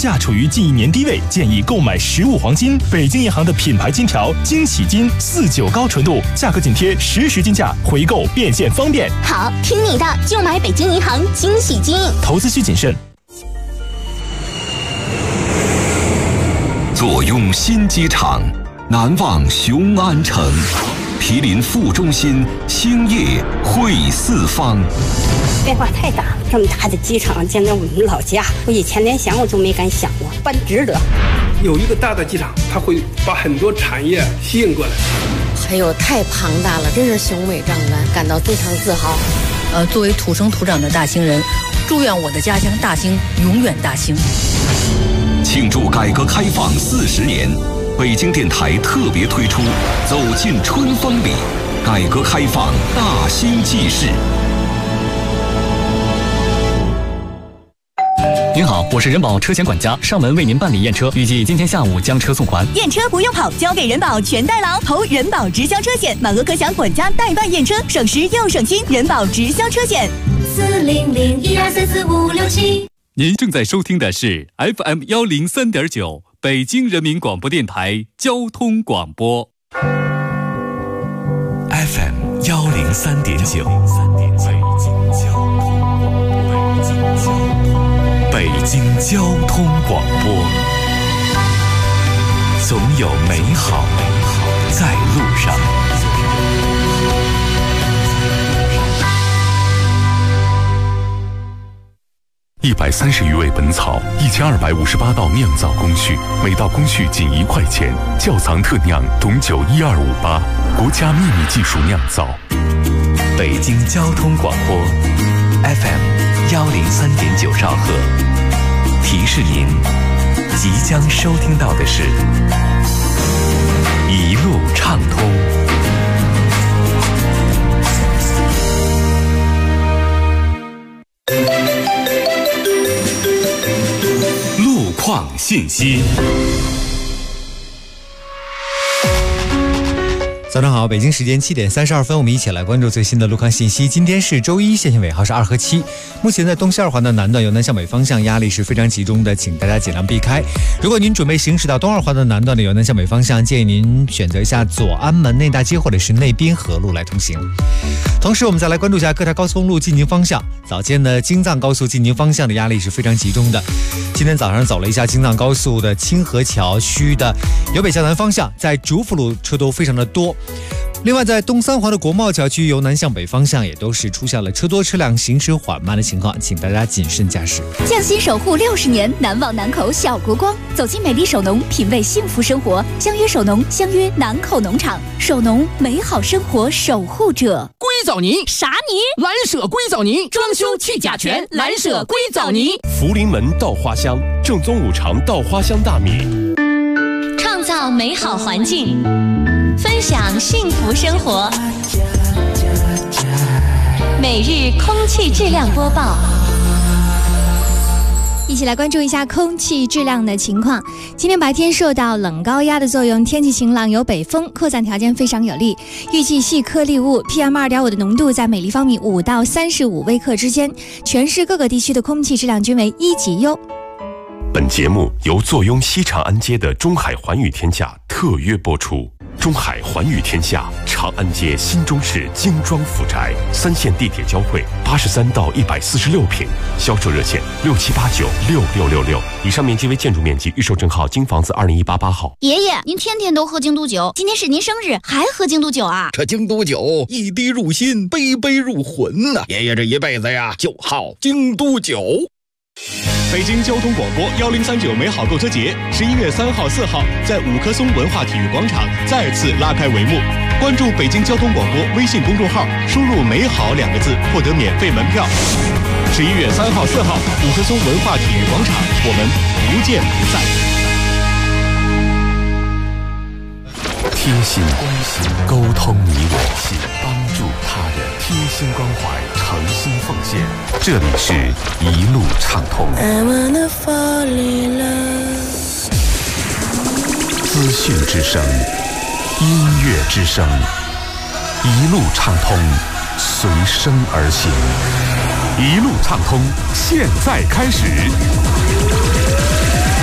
价处于近1年低位，建议购买实物黄金。北京银行的品牌金条惊喜金49高纯度，价格紧贴实时金价，回购变现方便。 好，听你的，就买北京银行惊喜金。 投资需谨慎。 坐拥新机场，难忘雄安城。毗邻副中心，兴业汇四方。 变化太大，这么大的机场建在我们老家，我以前连想我都没敢想过，办值得。 有一个大的机场，它会把很多产业吸引过来。 还有太庞大了，真是雄伟壮观，感到非常自豪。 作为土生土长的大兴人，祝愿我的家乡大兴永远大兴。 庆祝改革开放40年。北京电台特别推出《走进春风里》，改革开放大兴纪事。 您好，我是人保车险管家，上门为您办理验车，预计今天下午将车送还。 验车不用跑，交给人保全代劳，投人保直销车险，满额可享管家代办验车，省时又省心。人保直销车险 400-1234567。 您正在收听的是 FM103.9。北京人民广播电台交通广播 FM103.9， 北京交通广播，总有美好在路上。130余味本草，1258道酿造工序，每道工序仅1块钱。窖藏特酿董酒12588，国家秘密技术酿造。北京交通广播 FM103.9兆赫，提示您即将收听到的是一路畅通。况信息。 早上好，北京时间7点32分，我们一起来关注最新的路况信息。今天是周一，线性尾号是2和7。目前在东西二环的南段由南向北方向压力是非常集中的，请大家尽量避开。如果您准备行驶到东二环的南段的由南向北方向，建议您选择一下左安门内大街或者是内滨河路来通行。同时我们再来关注一下各条高速公路进京方向。早间呢，京藏高速进京方向的压力是非常集中的。今天早上走了一下京藏高速的清河桥区的由北向南方向，在主辅路车多非常的多。另外在东三环的国贸桥区由南向北方向也都是出现了车多车辆行驶缓慢的情况，请大家谨慎驾驶。 匠心守护60年，难忘南口小国光。走进美丽首农，品味幸福生活。相约首农，相约南口农场。首农，美好生活守护者。 硅藻泥啥泥？ 蓝舍硅藻泥，装修去甲醛，蓝舍硅藻泥。 福临门稻花香，正宗五常稻花香大米。 创造美好环境，分享幸福生活。每日空气质量播报， 一起来关注一下空气质量的情况。今天白天受到冷高压的作用，天气晴朗，有北风，扩散条件非常有利。预计细颗粒物 PM2.5 的浓度在每立方米5到35微克之间，全市各个地区的空气质量均为1级优。 本节目由坐拥西长安街的中海环宇天下特约播出。中海环宇天下，长安街新中式精装府宅，3线地铁交汇，83到146平，销售热线67896666。以上面积为建筑面积，预售证号京房子20188号。 爷爷，您天天都喝京都酒，今天是您生日，还喝京都酒啊？ 这京都酒一滴入心，杯杯入魂呐！爷爷这一辈子呀，就好京都酒。 北京交通广播1039美好购车节11月3号、4号在五棵松文化体育广场再次拉开帷幕。关注北京交通广播微信公众号，输入“美好”2个字，获得免费门票。11月3号、4号，五棵松文化体育广场，我们不见不散。 贴心关心，沟通你我，帮助他人，贴心关怀，诚心奉献。这里是一路畅通。资讯之声，音乐之声，一路畅通，随声而行。一路畅通，现在开始。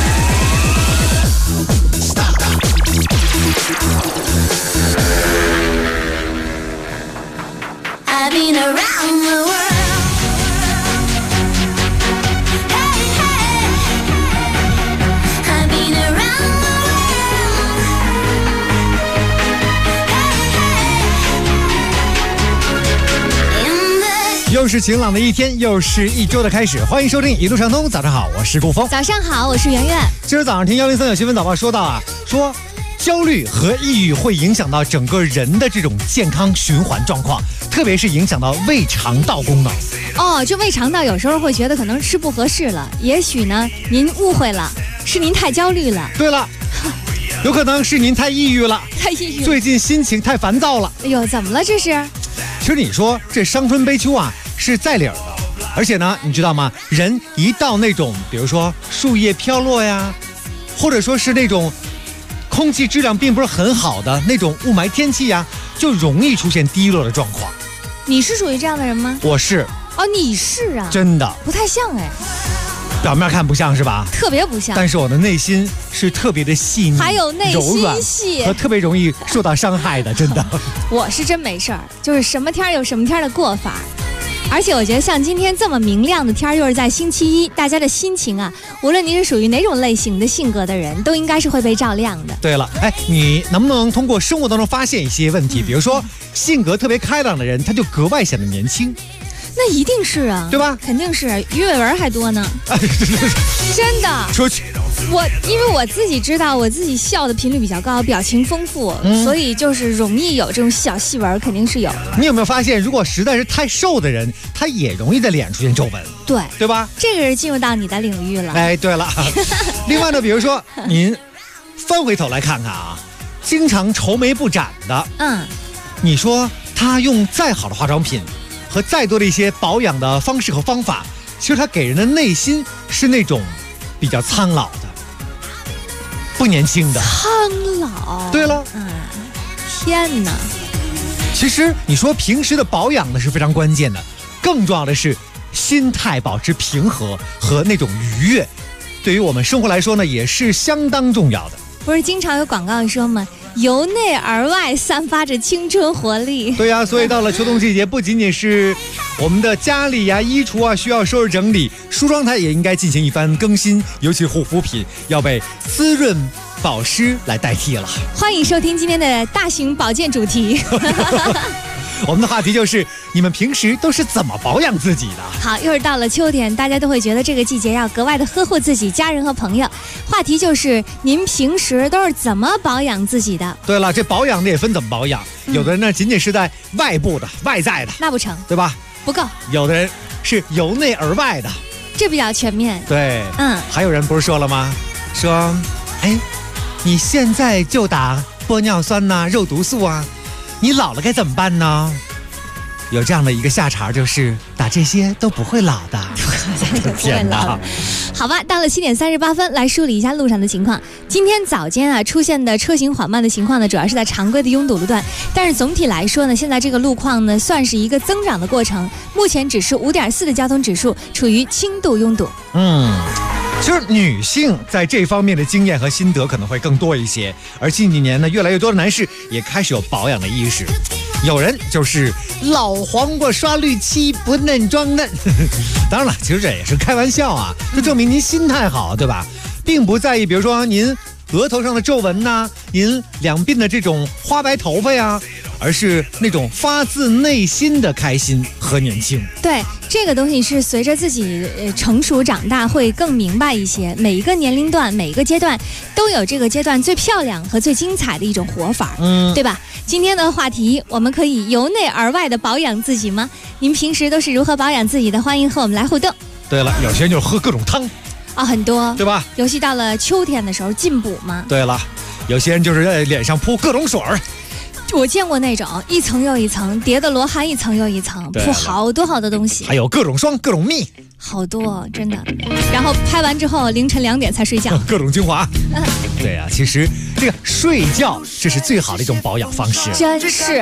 是晴朗的一天，又是一周的开始，欢迎收听一路畅通。早上好，我是顾峰。 早上好，我是圆圆。 今儿早上听103有新闻早报说到啊，说焦虑和抑郁会影响到整个人的这种健康循环状况，特别是影响到胃肠道功能。 哦，这胃肠道有时候会觉得可能吃不合适了，也许呢您误会了，是您太焦虑了。 对了，有可能是您太抑郁了， 太抑郁了， 最近心情太烦躁了。 哎呦，怎么了这是？ 其实你说这伤春悲秋啊是在理儿的，而且呢，你知道吗？人一到那种比如说树叶飘落呀，或者说是那种空气质量并不是很好的那种雾霾天气呀，就容易出现低落的状况。 你是属于这样的人吗？ 我是。 哦，你是啊？ 真的不太像哎。 表面看不像是吧？ 特别不像。 但是我的内心是特别的细腻， 还有内心戏和特别容易受到伤害的，真的。 我是真没事儿，就是什么天有什么天的过法。而且我觉得像今天这么明亮的天，又是在星期一，大家的心情啊，无论你是属于哪种类型的性格的人，都应该是会被照亮的。 对了，哎，你能不能通过生活当中发现一些问题？比如说性格特别开朗的人，他就格外显得年轻。 那一定是啊， 对吧？ 肯定是，鱼尾纹还多呢。真的。 出去。 因为我自己知道，我自己笑的频率比较高，表情丰富，所以就是容易有这种小细纹，肯定是有。 你有没有发现，如果实在是太瘦的人，他也容易在脸出现皱纹？ 对， 对吧？ 这个是进入到你的领域了。 哎，对了。另外呢，比如说您翻回头来看看啊，经常愁眉不展的，你说他用再好的化妆品和再多的一些保养的方式和方法，其实他给人的内心是那种比较苍老的，不年轻的。 苍老。 对了。 天哪！ 其实你说平时的保养呢是非常关键的，更重要的是心态保持平和和那种愉悦，对于我们生活来说呢也是相当重要的。 不是经常有广告说吗？由内而外散发着青春活力。 对呀，所以到了秋冬季节，不仅仅是我们的家里呀、衣橱啊需要收拾整理，梳妆台也应该进行一番更新，尤其护肤品要被滋润保湿来代替了。 欢迎收听今天的大型保健主题。 我们的话题就是你们平时都是怎么保养自己的？ 好，又是到了秋天，大家都会觉得这个季节要格外的呵护自己家人和朋友。话题就是您平时都是怎么保养自己的？ 对了，这保养的也分怎么保养，有的人呢仅仅是在外部的外在的， 那不成， 对吧？ 不够。 有的人是由内而外的， 这比较全面。 对，还有人不是说了吗？说，哎，你现在就打玻尿酸呐、肉毒素啊，你老了该怎么办呢？有这样的一个下茬，就是打这些都不会老的。 天哪！好吧，到了7点38分，来梳理一下路上的情况。今天早间啊出现的车行缓慢的情况呢，主要是在常规的拥堵路段，但是总体来说呢，现在这个路况呢算是一个增长的过程，目前指数5.4的交通指数处于轻度拥堵。 其实女性在这方面的经验和心得可能会更多一些，而近几年呢，越来越多的男士也开始有保养的意识。有人就是老黄瓜刷绿漆，不嫩装嫩。当然了，其实这也是开玩笑啊，就证明您心态好，对吧？并不在意，比如说您额头上的皱纹呐，您两鬓的这种花白头发呀，而是那种发自内心的开心和年轻。 对，这个东西是随着自己成熟长大会更明白一些，每一个年龄段每一个阶段都有这个阶段最漂亮和最精彩的一种活法，对吧？今天的话题，我们可以由内而外的保养自己吗？您平时都是如何保养自己的？欢迎和我们来互动。 对了，有些人就是喝各种汤很多， 对吧？ 尤其到了秋天的时候进补嘛。 对了，有些人就是在脸上铺各种水儿。 我见过那种一层又一层叠的罗汉，一层又一层铺好多好多东西， 还有各种霜、各种蜜， 好多真的。然后拍完之后凌晨2点才睡觉， 各种精华。对啊，其实这个睡觉这是最好的一种保养方式， 真是。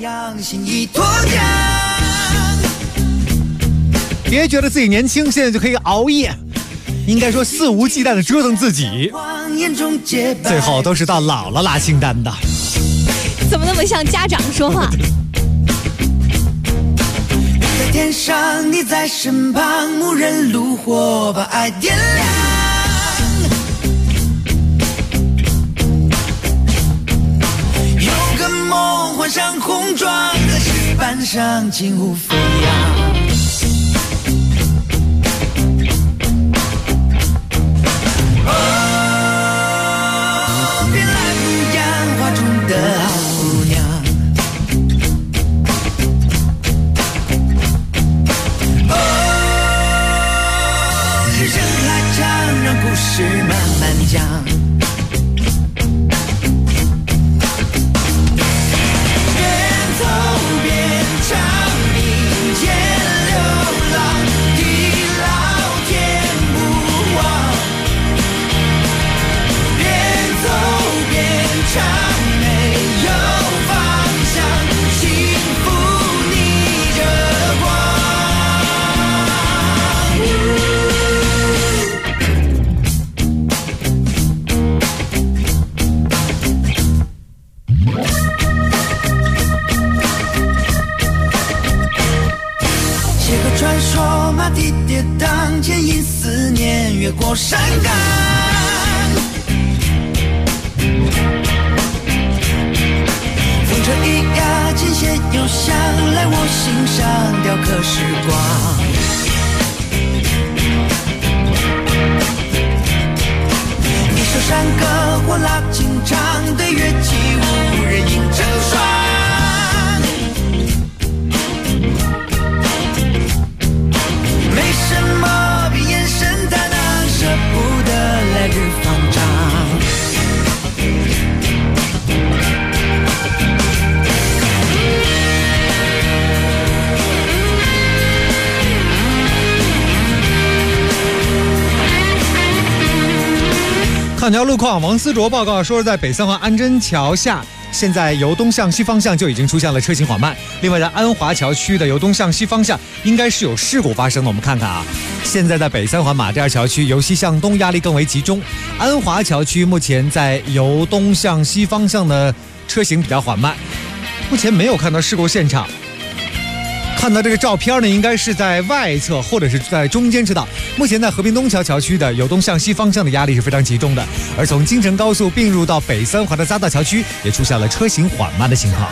别觉得自己年轻，现在就可以熬夜，应该说肆无忌惮的折腾自己，最后都是到老了拉清单的。 怎么那么像家长说话？ 在天上，你在身旁，无人炉火把爱点亮。换上红装，在石板上轻舞飞扬。 好善感。风车一压，琴弦又响，来我心上雕刻时光。一首山歌或拉琴唱，对乐器无人影成双。没什么比眼神坦荡，舍不得来日方长。 看条路况，王思卓报告说，在北三环安贞桥下，现在由东向西方向就已经出现了车行缓慢。另外，在安华桥区的由东向西方向应该是有事故发生的。我们看看啊，现在在北三环马甸桥区由西向东压力更为集中，安华桥区目前在由东向西方向的车行比较缓慢，目前没有看到事故现场。看到这个照片呢，应该是在外侧或者是在中间车道。目前在和平东桥桥区的由东向西方向的压力是非常集中的，而从京承高速并入到北三环的匝道桥区也出现了车行缓慢的情况。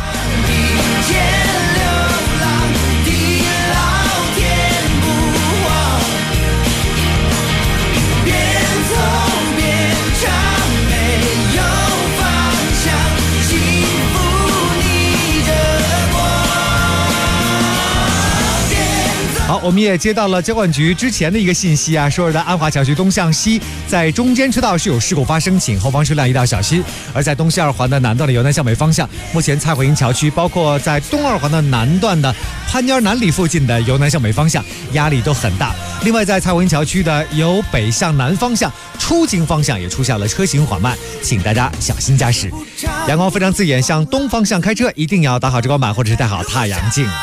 好，我们也接到了交管局之前的一个信息啊，说是在安华桥区东向西，在中间车道是有事故发生，请后方车辆一定要小心。而在东西二环的南段的由南向北方向，目前蔡慧营桥区，包括在东二环的南段的潘家南里附近的由南向北方向，压力都很大。另外，在蔡慧营桥区的由北向南方向出京方向也出现了车行缓慢，请大家小心驾驶。阳光非常刺眼，向东方向开车一定要打好遮光板或者是戴好太阳镜。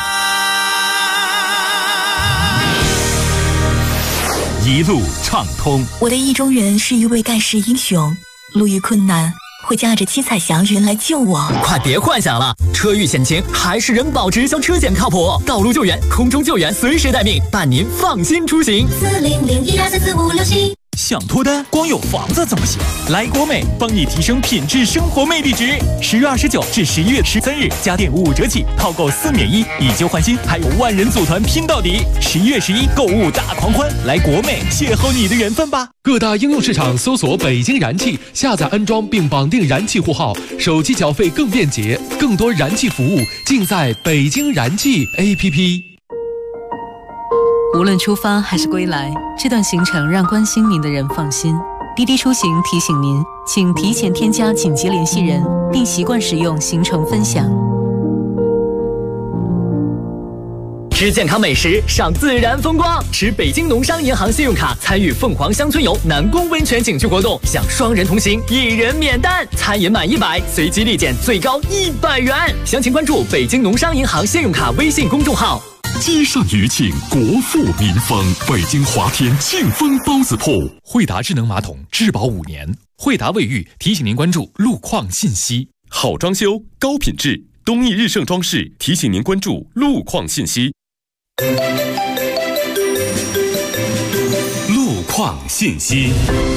一路畅通。 我的意中人是一位盖世英雄，路遇困难会驾着七彩祥云来救我。 快别幻想了，车遇险情还是人保直销车险靠谱，道路救援、空中救援随时待命，伴您放心出行。 4001234567。想脱单，光有房子怎么行？来国美帮你提升品质生活魅力值。10月29至11月13日，家电55折起，套购4免1，以旧换新，还有万人组团拼到底。11月11购物大狂欢，来国美邂逅你的缘分吧！ 各大应用市场搜索北京燃气，下载安装并绑定燃气户号，手机缴费更便捷，更多燃气服务尽在北京燃气 APP。 无论出发还是归来，这段行程让关心您的人放心。滴滴出行提醒您，请提前添加紧急联系人，并习惯使用行程分享。 吃健康美食，赏自然风光，持北京农商银行信用卡参与凤凰乡村游南宫温泉景区活动，享双人同行，1人免单，餐饮满100，随机立减最高100元。详情关注北京农商银行信用卡微信公众号。 街上余庆，国富民丰。北京华天庆丰包子铺， 惠达智能马桶质保5年。惠达卫浴提醒您关注路况信息。 好装修，高品质，东义日盛装饰提醒您关注路况信息。路况信息。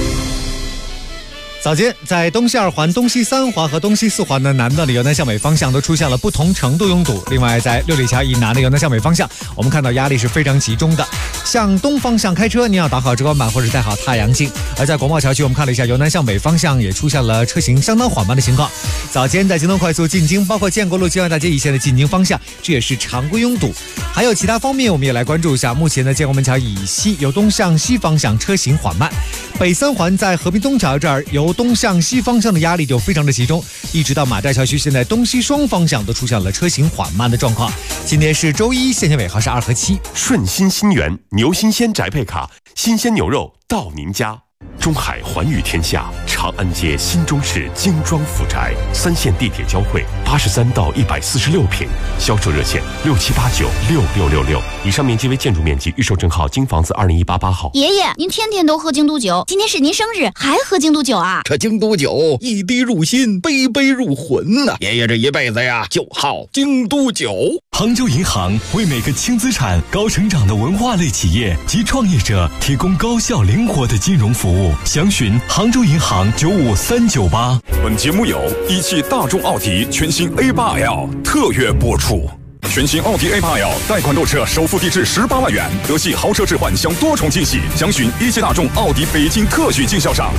早间，在东西二环、东西三环和东西四环的南段的由南向北方向都出现了不同程度拥堵。另外，在六里桥以南的由南向北方向，我们看到压力是非常集中的。向东方向开车，您要打好遮光板或者戴好太阳镜。而在国贸桥区，我们看了一下由南向北方向也出现了车行相当缓慢的情况。早间在京东快速进京，包括建国路、京外大街一线的进京方向，这也是常规拥堵。还有其他方面，我们也来关注一下。目前的建国门桥以西由东向西方向车行缓慢。北三环在和平东桥这儿由东向西方向的压力就非常的集中，一直到马寨桥区，现在东西双方向都出现了车行缓慢的状况。今天是周一，线线尾号是2和7。 顺心新源牛新鲜宅配卡，新鲜牛肉到您家。中海环宇天下，长安街新中式精装府宅，3线地铁交汇，83到146平，销售热线67896666。以上面积为建筑面积，预售证号京房子20188号。 爷爷，您天天都喝京都酒，今天是您生日，还喝京都酒啊？ 这京都酒一滴入心，杯杯入魂呐！爷爷这一辈子呀，就好京都酒。 杭州银行为每个轻资产、高成长的文化类企业及创业者提供高效灵活的金融服务。详询杭州银行95398。 本节目由一汽大众奥迪全新 A8L 特约播出。全新奥迪 A8L 贷款购车首付低至18万元，德系豪车置换享多重惊喜。详询一汽大众奥迪北京特许经销商。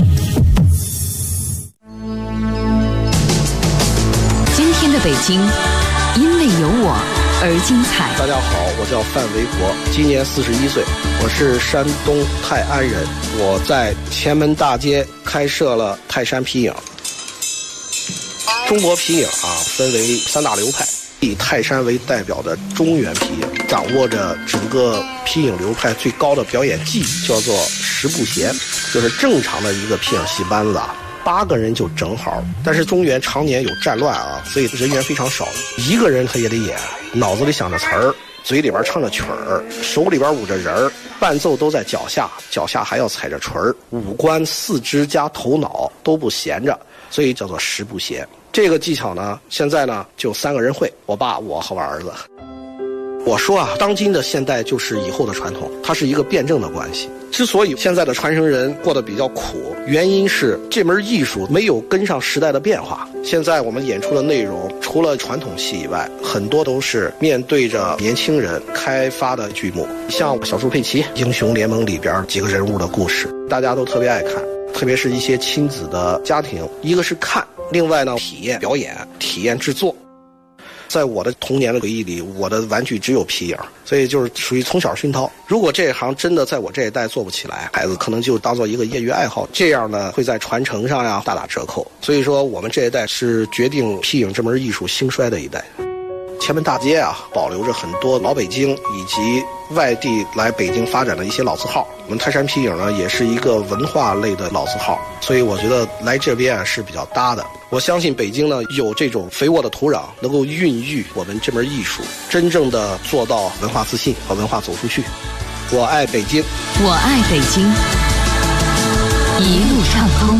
今天的北京，因为有我而精彩。 大家好，我叫范维国，今年41岁，我是山东泰安人。我在前门大街开设了泰山皮影。中国皮影分为3大流派，以泰山为代表的中原皮影，掌握着整个皮影流派最高的表演技，叫做10步弦，就是正常的一个皮影戏班子8个人就正好。但是中原常年有战乱所以人员非常少，一个人他也得演，脑子里想着词儿，嘴里边唱着曲儿，手里边舞着人儿，伴奏都在脚下，脚下还要踩着锤儿，五官、四肢加头脑都不闲着，所以叫做10步弦。这个技巧呢，现在呢就3个人会，我爸、我和我儿子。我说当今的现代就是以后的传统，它是一个辩证的关系。之所以现在的传承人过得比较苦，原因是这门艺术没有跟上时代的变化。现在我们演出的内容，除了传统戏以外，很多都是面对着年轻人开发的剧目，像小猪佩奇、英雄联盟里边几个人物的故事，大家都特别爱看，特别是一些亲子的家庭，一个是看，另外呢体验表演、体验制作。在我的童年的回忆里，我的玩具只有皮影，所以就是属于从小熏陶。如果这一行真的在我这一代做不起来，孩子可能就当做一个业余爱好，这样呢会在传承上大打折扣。所以说我们这一代是决定皮影这门艺术兴衰的一代。前门大街保留着很多老北京以及外地来北京发展的一些老字号。我们泰山皮影呢也是一个文化类的老字号，所以我觉得来这边是比较搭的。我相信北京呢有这种肥沃的土壤，能够孕育我们这门艺术，真正的做到文化自信和文化走出去。我爱北京， 我爱北京，一路畅通。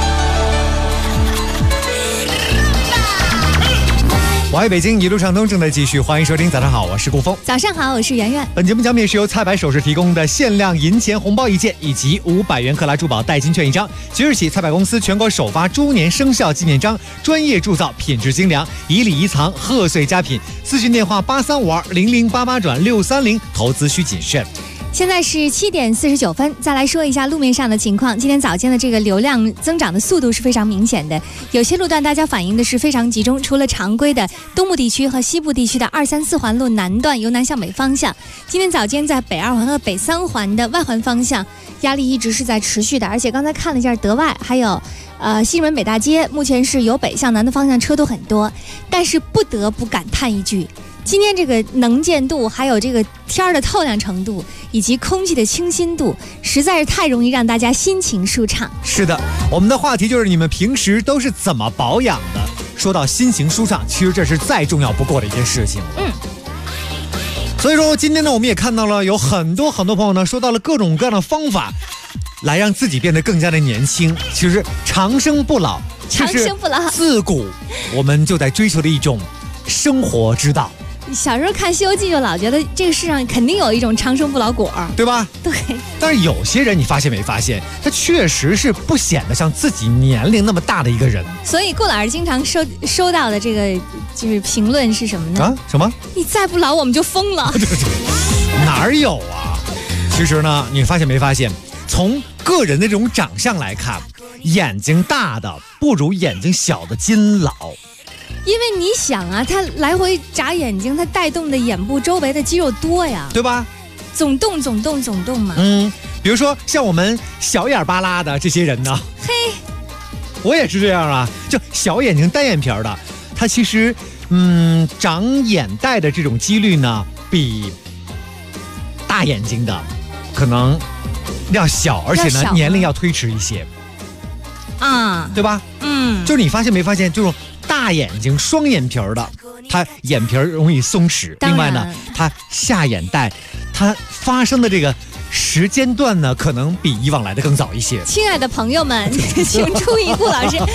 我爱北京，一路畅通正在继续，欢迎收听。早上好，我是顾峰。 早上好，我是圆圆。 本节目奖品是由菜百首饰提供的限量银钱红包1件，以及500元克拉珠宝代金券1张。即日起，菜百公司全国首发猪年生肖纪念章，专业铸造，品质精良，以礼遗藏，贺岁佳品。咨询电话83520088-630，投资需谨慎。 现在是7点49分，再来说一下路面上的情况。今天早间的这个流量增长的速度是非常明显的，有些路段大家反映的是非常集中，除了常规的东部地区和西部地区的2、3、4环路南段由南向北方向，今天早间在北2环和北3环的外环方向压力一直是在持续的，而且刚才看了一下德外还有西直门北大街，目前是由北向南的方向车都很多，但是不得不感叹一句，今天这个能见度，还有这个天的透亮程度，以及空气的清新度，实在是太容易让大家心情舒畅。 是的，我们的话题就是你们平时都是怎么保养的？说到心情舒畅，其实这是再重要不过的一件事情。所以说今天呢，我们也看到了有很多朋友呢，说到了各种各样的方法，来让自己变得更加的年轻。其实长生不老， 长生不老， 自古我们就在追求的一种生活之道。 小时候看《西游记》就老觉得这个世上肯定有一种长生不老果， 对吧？ 对。 但是有些人你发现没发现，他确实是不显得像自己年龄那么大的一个人。 所以顾老师经常收到的这个就是评论是什么呢？ 什么？ 你再不老我们就疯了。 哪有啊？其实呢，你发现没发现，从个人的这种长相来看，眼睛大的不如眼睛小的筋老。 因为你想他来回眨眼睛，他带动的眼部周围的肌肉多呀， 对吧？ 总动嘛。 比如说像我们小眼巴拉的这些人呢， 嘿， 我也是这样就小眼睛单眼皮的，他其实长眼袋的这种几率呢，比大眼睛的可能要小，而且呢年龄要推迟一些对吧？就是你发现没发现，就是大眼睛双眼皮的，他眼皮容易松弛，另外呢他下眼袋它发生的这个时间段呢，可能比以往来的更早一些。 亲爱的朋友们，请注意，顾老师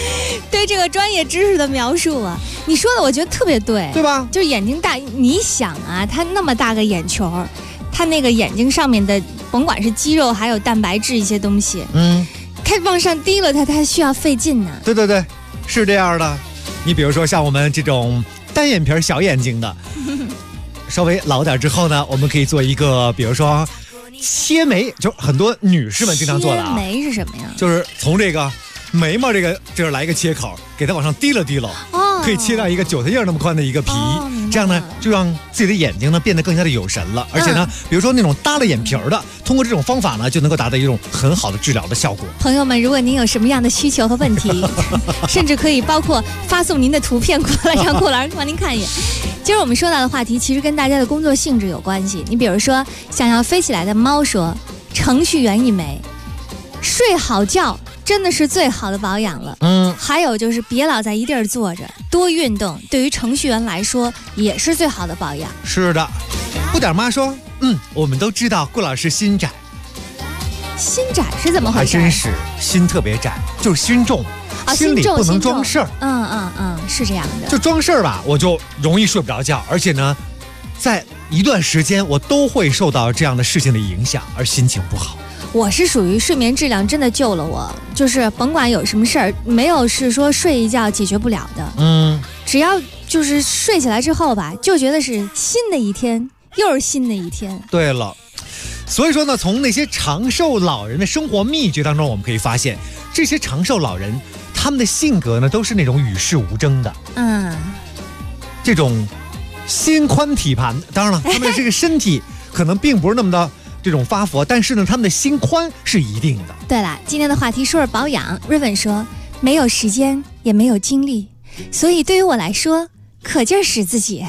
对这个专业知识的描述啊，你说的我觉得特别对， 对吧？ 就是眼睛大，你想啊，他那么大个眼球，他那个眼睛上面的，甭管是肌肉还有蛋白质一些东西，他往上滴了他需要费劲呢。 对对对，是这样的。你比如说像我们这种单眼皮小眼睛的，稍微老点之后呢，我们可以做一个，比如说切眉，就很多女士们经常做的啊。 切眉是什么呀？ 就是从这个眉毛这儿来一个切口，给它往上滴了滴了，可以切到一个韭菜叶那么宽的一个皮，这样呢就让自己的眼睛呢变得更加的有神了。而且呢，比如说那种耷了眼皮的，通过这种方法呢，就能够达到一种很好的治疗的效果。 朋友们，如果您有什么样的需求和问题，甚至可以包括发送您的图片过来，让顾老师帮您看一眼。今儿我们说到的话题其实跟大家的工作性质有关系。你比如说，想要飞起来的猫说，程序员一枚，睡好觉真的是最好的保养了。还有就是别老在一地儿坐着，多运动，对于程序员来说也是最好的保养。 是的，不点妈说，我们都知道顾老师心窄。 心窄是怎么回事？ 还真是心特别窄，就是心重。心里不能装事儿。 是这样的。 就装事儿吧，我就容易睡不着觉，而且呢，在一段时间我都会受到这样的事情的影响，而心情不好。 我是属于睡眠质量真的救了我，就是甭管有什么事儿，没有是说睡一觉解决不了的。只要就是睡起来之后吧，就觉得是新的一天，又是新的一天。 对了，所以说呢，从那些长寿老人的生活秘诀当中，我们可以发现，这些长寿老人他们的性格呢，都是那种与世无争的。这种心宽体盘，当然了，他们的这个身体可能并不是那么的这种发福，但是呢，他们的心宽是一定的。 对了，今天的话题说是保养。瑞文说，没有时间，也没有精力，所以对于我来说，可劲儿使自己。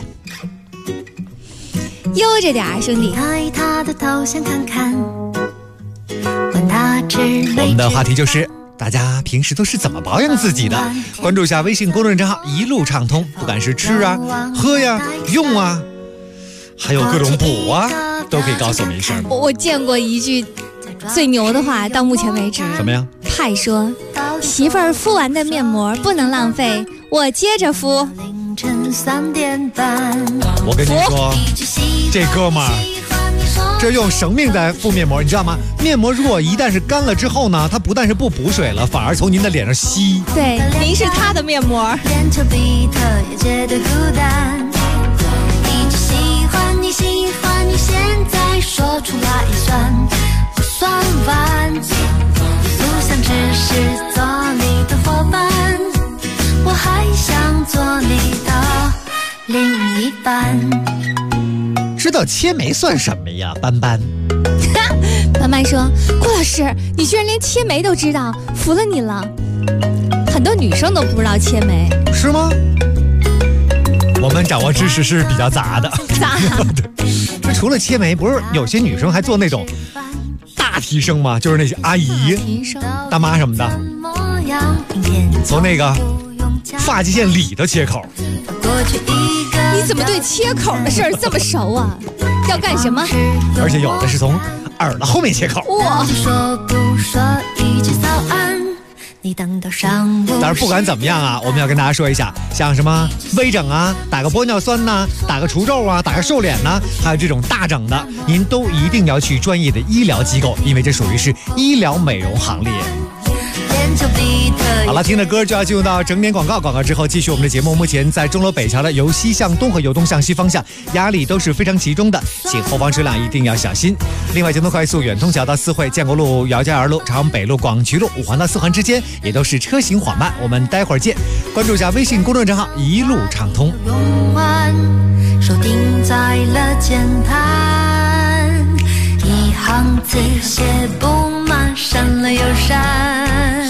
悠着点儿，兄弟。 他的头像看看， 我们的话题就是大家平时都是怎么保养自己的？关注一下微信公众账号一路畅通，不管是吃啊、喝呀、用啊，还有各种补啊，都可以告诉我们一声。 我见过一句最牛的话，到目前为止。 什么呀？ 派说，媳妇儿敷完的面膜不能浪费，我接着敷。 我跟你说，这哥们儿这用生命在敷面膜，你知道吗？面膜如果一旦是干了之后呢，它不但是不补水了，反而从您的脸上吸。 对，您是他的面膜。 练就比特也觉得孤单，一直喜欢你，喜欢你，现在说出来也不算晚，不想只是做你的伙伴，我还想做你的另一半。 知道切眉算什么呀，斑斑？ 斑斑说，顾老师，你居然连切眉都知道，服了你了。很多女生都不知道切眉。 是吗？我们掌握知识是比较杂的。 杂。 这除了切眉，不是有些女生还做那种大提升吗？就是那些阿姨、大妈什么的，从那个发际线里的切口。 你怎么对切口的事儿这么熟啊？要干什么？ 而且有的是从耳朵后面切口。 哇！ 但是不管怎么样啊，我们要跟大家说一下，像什么微整啊，打个玻尿酸呐，打个除皱啊，打个瘦脸呐，还有这种大整的，您都一定要去专业的医疗机构，因为这属于是医疗美容行列。好了，听着歌就要进入到整点广告，广告之后继续我们的节目。目前在钟楼北桥的由西向东和由东向西方向压力都是非常集中的，请后方车辆一定要小心。另外，交通快速远通桥到四惠、建国路、姚家园路、朝阳北路、广渠路、五环到四环之间也都是车行缓慢。我们待会儿见，关注一下微信公众账号一路畅通。 手钉在了键盘，一行字写不满，删了又删。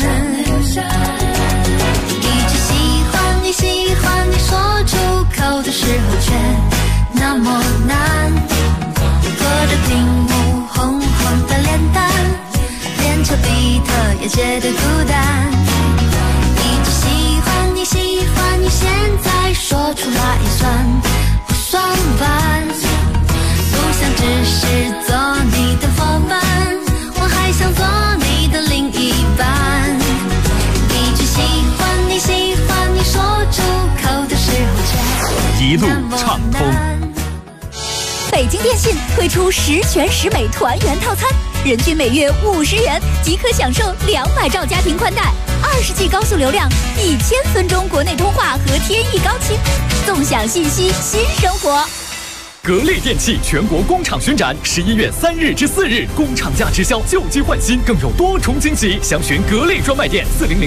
一直喜欢你，喜欢你，说出口的时候却那么难。隔着屏幕红红的脸蛋，连丘比特也觉得孤单。一直喜欢你，喜欢你，现在说出来不算晚。不想只是做你的伙伴，我还想做你的另一半。一直喜欢你，喜一路畅通。 北京电信推出10全10美团圆套餐，人均每月50元即可享受200兆家庭宽带，20G 高速流量，1000分钟国内通话和天翼高清，纵享信息新生活。 格力电器全国工厂巡展，11月3日至4日，工厂价直销，旧机换新，更有多重惊喜。详询格力专卖店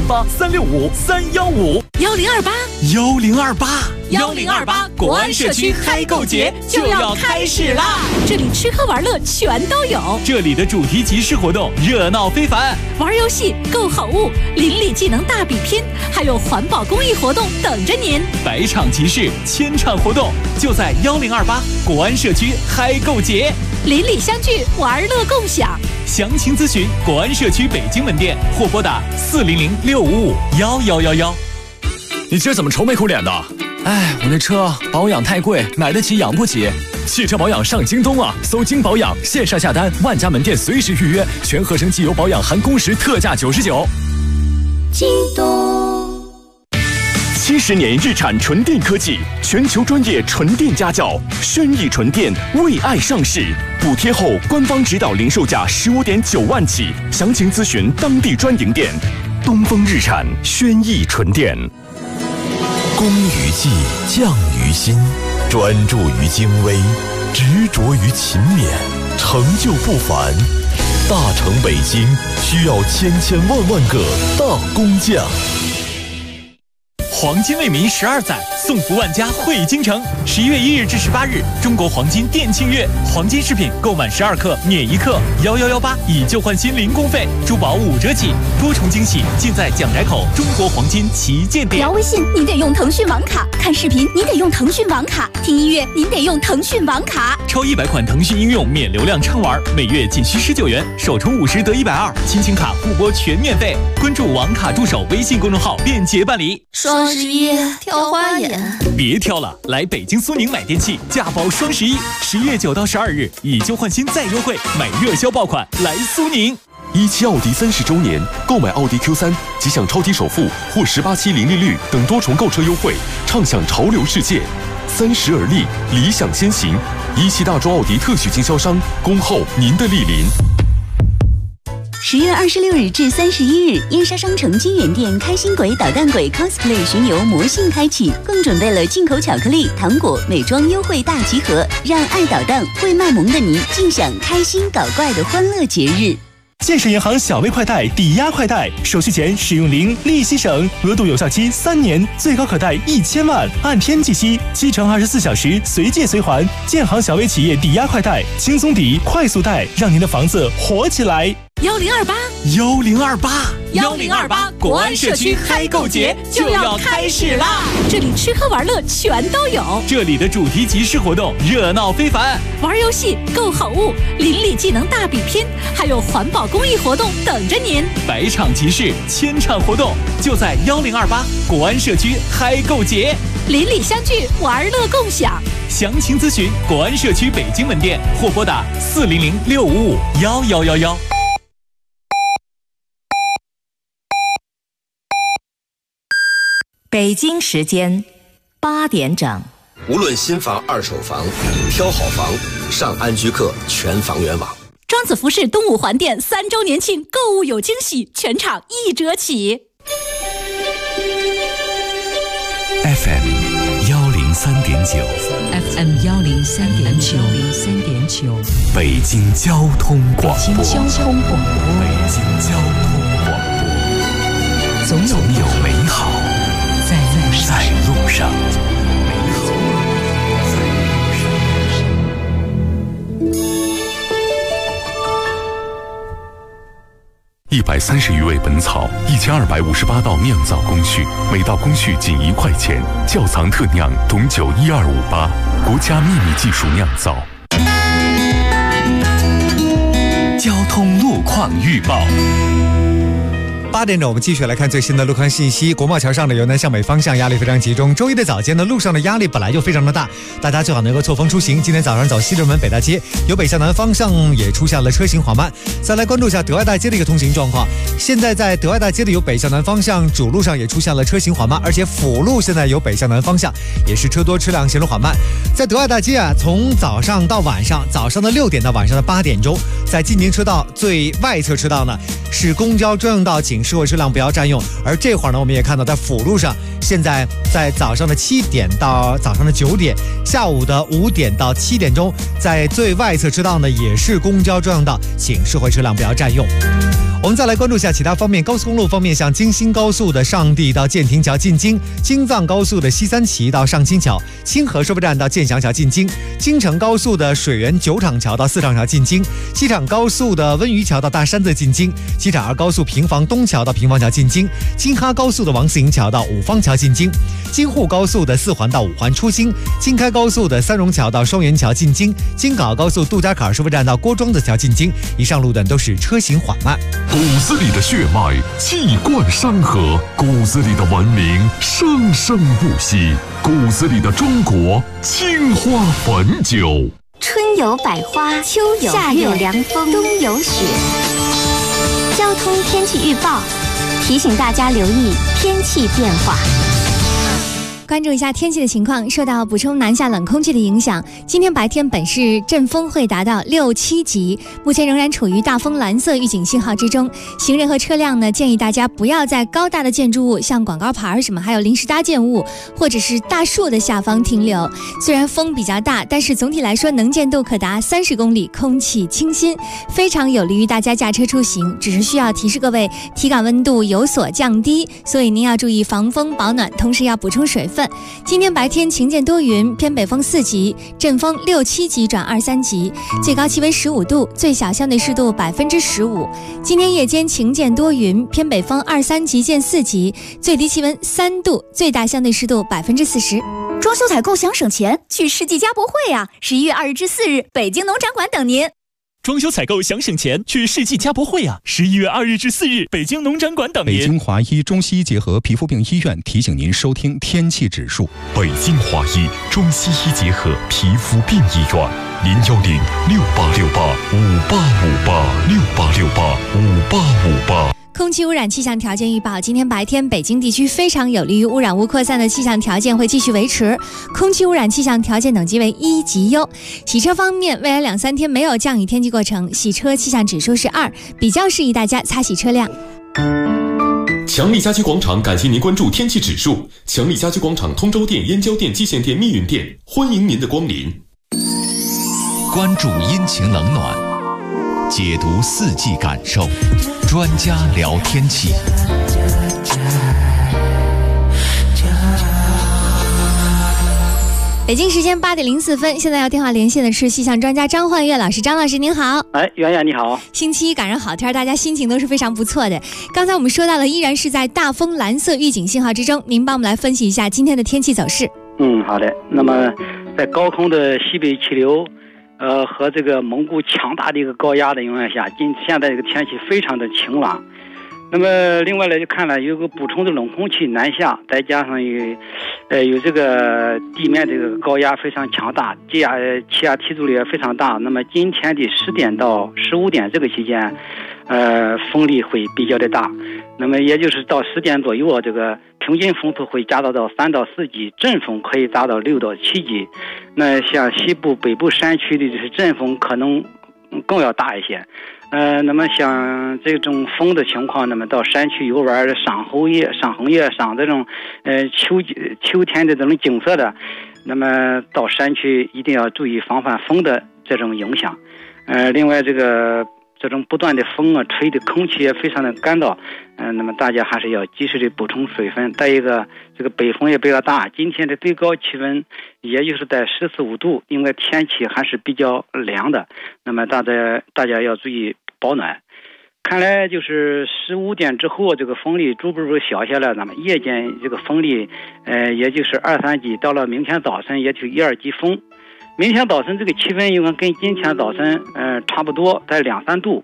4008-365-315。1028 国安社区嗨购节就要开始啦！这里吃喝玩乐全都有， 这里的主题集市活动热闹非凡， 玩游戏、购好物、邻里技能大比拼，还有环保公益活动等着您。 百场集市，千场活动，就在1028国安社区嗨购节， 邻里相聚，玩乐共享。 详情咨询国安社区北京门店或拨打400-655-1111。 你今儿怎么愁眉苦脸的？哎，我那车保养太贵，买得起养不起。汽车保养上京东啊，搜京保养，线上下单，万家门店随时预约，全合成机油保养含工时特价99。 京东 70年日产纯电科技，全球专业纯电家教，轩逸纯电为爱上市，补贴后官方指导零售价15.9万起，详情咨询当地专营店。东风日产轩逸纯电。 工于技，匠于心，专注于精微，执着于勤勉，成就不凡。大成北京需要千万个大工匠。 黄金为民12载，送福万家汇京城。11月1日至18日，中国黄金店庆月，黄金饰品购满12克免1克，1118以旧换新零工费，珠宝5折起，多重惊喜尽在蒋宅口中国黄金旗舰店。 聊微信您得用腾讯网卡，看视频您得用腾讯网卡，听音乐您得用腾讯网卡。 超100款腾讯应用免流量畅玩，每月仅需19元，首充50得120，亲情卡互拨全免费。关注网卡助手微信公众号便捷办理。 双11挑花眼， 别挑了，来北京苏宁买电器，价包双11，11月9到12日，以旧换新再优惠，买热销爆款，来苏宁。 17奥迪30周年，购买奥迪 Q3 即享超低首付或18期零利率等多重购车优惠，畅享潮流世界。30而立，理想先行。17大众奥迪特许经销商，恭候您的莅临。 10月26日至31日，燕莎商城金源店开心鬼、捣蛋鬼 cosplay 巡游魔性开启，更准备了进口巧克力、糖果、美妆优惠大集合，让爱捣蛋、会卖萌的你尽享开心搞怪的欢乐节日。 建设银行小微快贷抵押快贷，手续前使用零，利息省，额度有效期3年，最高可贷1000万，按天计息，7乘24小时随借随还。建行小微企业抵押快贷，轻松抵，快速贷，让您的房子活起来。 1028国安社区嗨购节就要开始啦！这里吃喝玩乐全都有， 这里的主题集市活动热闹非凡， 玩游戏、购好物、邻里技能大比拼，还有环保公益活动等着您。 百场集市，千场活动，就在1028国安社区嗨购节， 邻里相聚，玩乐共享。 详情咨询国安社区北京门店或拨打400-655-1111。 北京时间8点整。 无论新房、二手房，挑好房上安居客全房源网。 庄子服饰东五环店3周年庆，购物有惊喜，全场1折起。 FM 103.9 FM 103.9 北京交通广播。 北京交通广播。 总有美好在路上。130余味本草，1258道酿造工序，每道工序仅1块钱。窖藏特酿董酒12588，国家秘密技术酿造。 交通路况预报。 8点整，我们继续来看最新的路况信息。国贸桥上的由南向北方向压力非常集中，周一的早间呢，路上的压力本来就非常的大，大家最好能够错峰出行。今天早上走西直门北大街，由北向南方向也出现了车行缓慢。再来关注一下德爱大街的一个通行状况，现在在德爱大街的由北向南方向主路上也出现了车行缓慢，而且辅路现在由北向南方向也是车多车辆行驶缓慢。在德爱大街啊，从早上到晚上，早上的6点到晚上的8点钟，在进京车道最外侧车道呢是公交专用道，请社会车辆不要占用。而这会儿呢，我们也看到在辅路上，现在在早上的7点到早上的9点，下午的5点到7点钟，在最外侧车道呢也是公交专用道，请社会车辆不要占用。我们再来关注一下其他方面，高速公路方面，像京新高速的上地到建亭桥进京，京藏高速的西三旗到上清桥，清河收费站到建祥桥进京，京承高速的水源9厂桥到4厂桥进京，机场高速的温榆桥到大山子进京，机场2高速平房东桥到平房桥进京，京哈高速的王四营桥到五方桥进京，京沪高速的4环到5环出京，京开高速的三荣桥到双元桥进京，京港澳高速杜家坎收费站到郭庄子桥进京，以上路段都是车行缓慢。 骨子里的血脉气贯山河，骨子里的文明生生不息，骨子里的中国青花汾酒。 春有百花，秋有夏有凉风，冬有雪。交通天气预报提醒大家留意天气变化。 关注一下天气的情况，受到补充南下冷空气的影响，今天白天本市阵风会达到6、7级，目前仍然处于大风蓝色预警信号之中。行人和车辆呢，建议大家不要在高大的建筑物，像广告牌什么，还有临时搭建物或者是大树的下方停留。虽然风比较大，但是总体来说能见度可达30公里，空气清新，非常有利于大家驾车出行。只是需要提示各位，体感温度有所降低，所以您要注意防风保暖，同时要补充水分。今天白天晴间多云，偏北风4级，阵风6、7级转2、3级，最高气温15度，最小相对湿度15%。今天夜间晴间多云，偏北风2、3级见4级，最低气温3度，最大相对湿度40%。 装修采购想省钱，去世纪家博会啊！11月2日至4日，北京农展馆等您。 装修采购想省钱，去世纪家博会啊！11月2日至4日，北京农展馆等您。 北京华医中西医结合皮肤病医院提醒您收听天气指数。 北京华医中西医结合皮肤病医院，0106868585858685858。 空气污染气象条件预报，今天白天北京地区非常有利于污染物扩散的气象条件会继续维持，空气污染气象条件等级为1级优。洗车方面，未来2、3天没有降雨天气过程，洗车气象指数是2，比较适宜大家擦洗车辆。 强力家居广场感谢您关注天气指数。强力家居广场通州店、燕郊店、蓟县店、密云店，欢迎您的光临。 关注阴晴冷暖，解读4季感受，专家聊天气。 北京时间8点04分，现在要电话连线的是气象专家张焕岳老师。张老师您好。 圆圆你好。 星期一赶上好天，大家心情都是非常不错的。刚才我们说到了，依然是在大风蓝色预警信号之中，您帮我们来分析一下今天的天气走势。 好的。那么在高空的西北气流和这个蒙古强大的一个高压的影响下，现在这个天气非常的晴朗。那么另外来就看了有个补充的冷空气南下，再加上有这个地面这个高压非常强大，气压梯度也非常大。那么今天的10点到15点这个期间，风力会比较的大。那么也就是到10点左右，这个平均风速会加大到3到4级，阵风可以达到6到7级。那像西部、北部山区的就是阵风可能更要大一些。那么像这种风的情况，那么到山区游玩的赏红叶、赏这种秋天的这种景色的，那么到山区一定要注意防范风的这种影响。另外这种不断的风啊，吹的空气也非常的干燥，那么大家还是要及时的补充水分。再一个，这个北风也比较大，今天的最高气温也就是在14、15度，因为天气还是比较凉的，那么大家要注意保暖。看来就是15点之后，这个风力逐步小下来，那么夜间这个风力也就是2、3级，到了明天早晨也就1、2级风。明天早晨这个气温应该跟今天早晨差不多，在2、3度。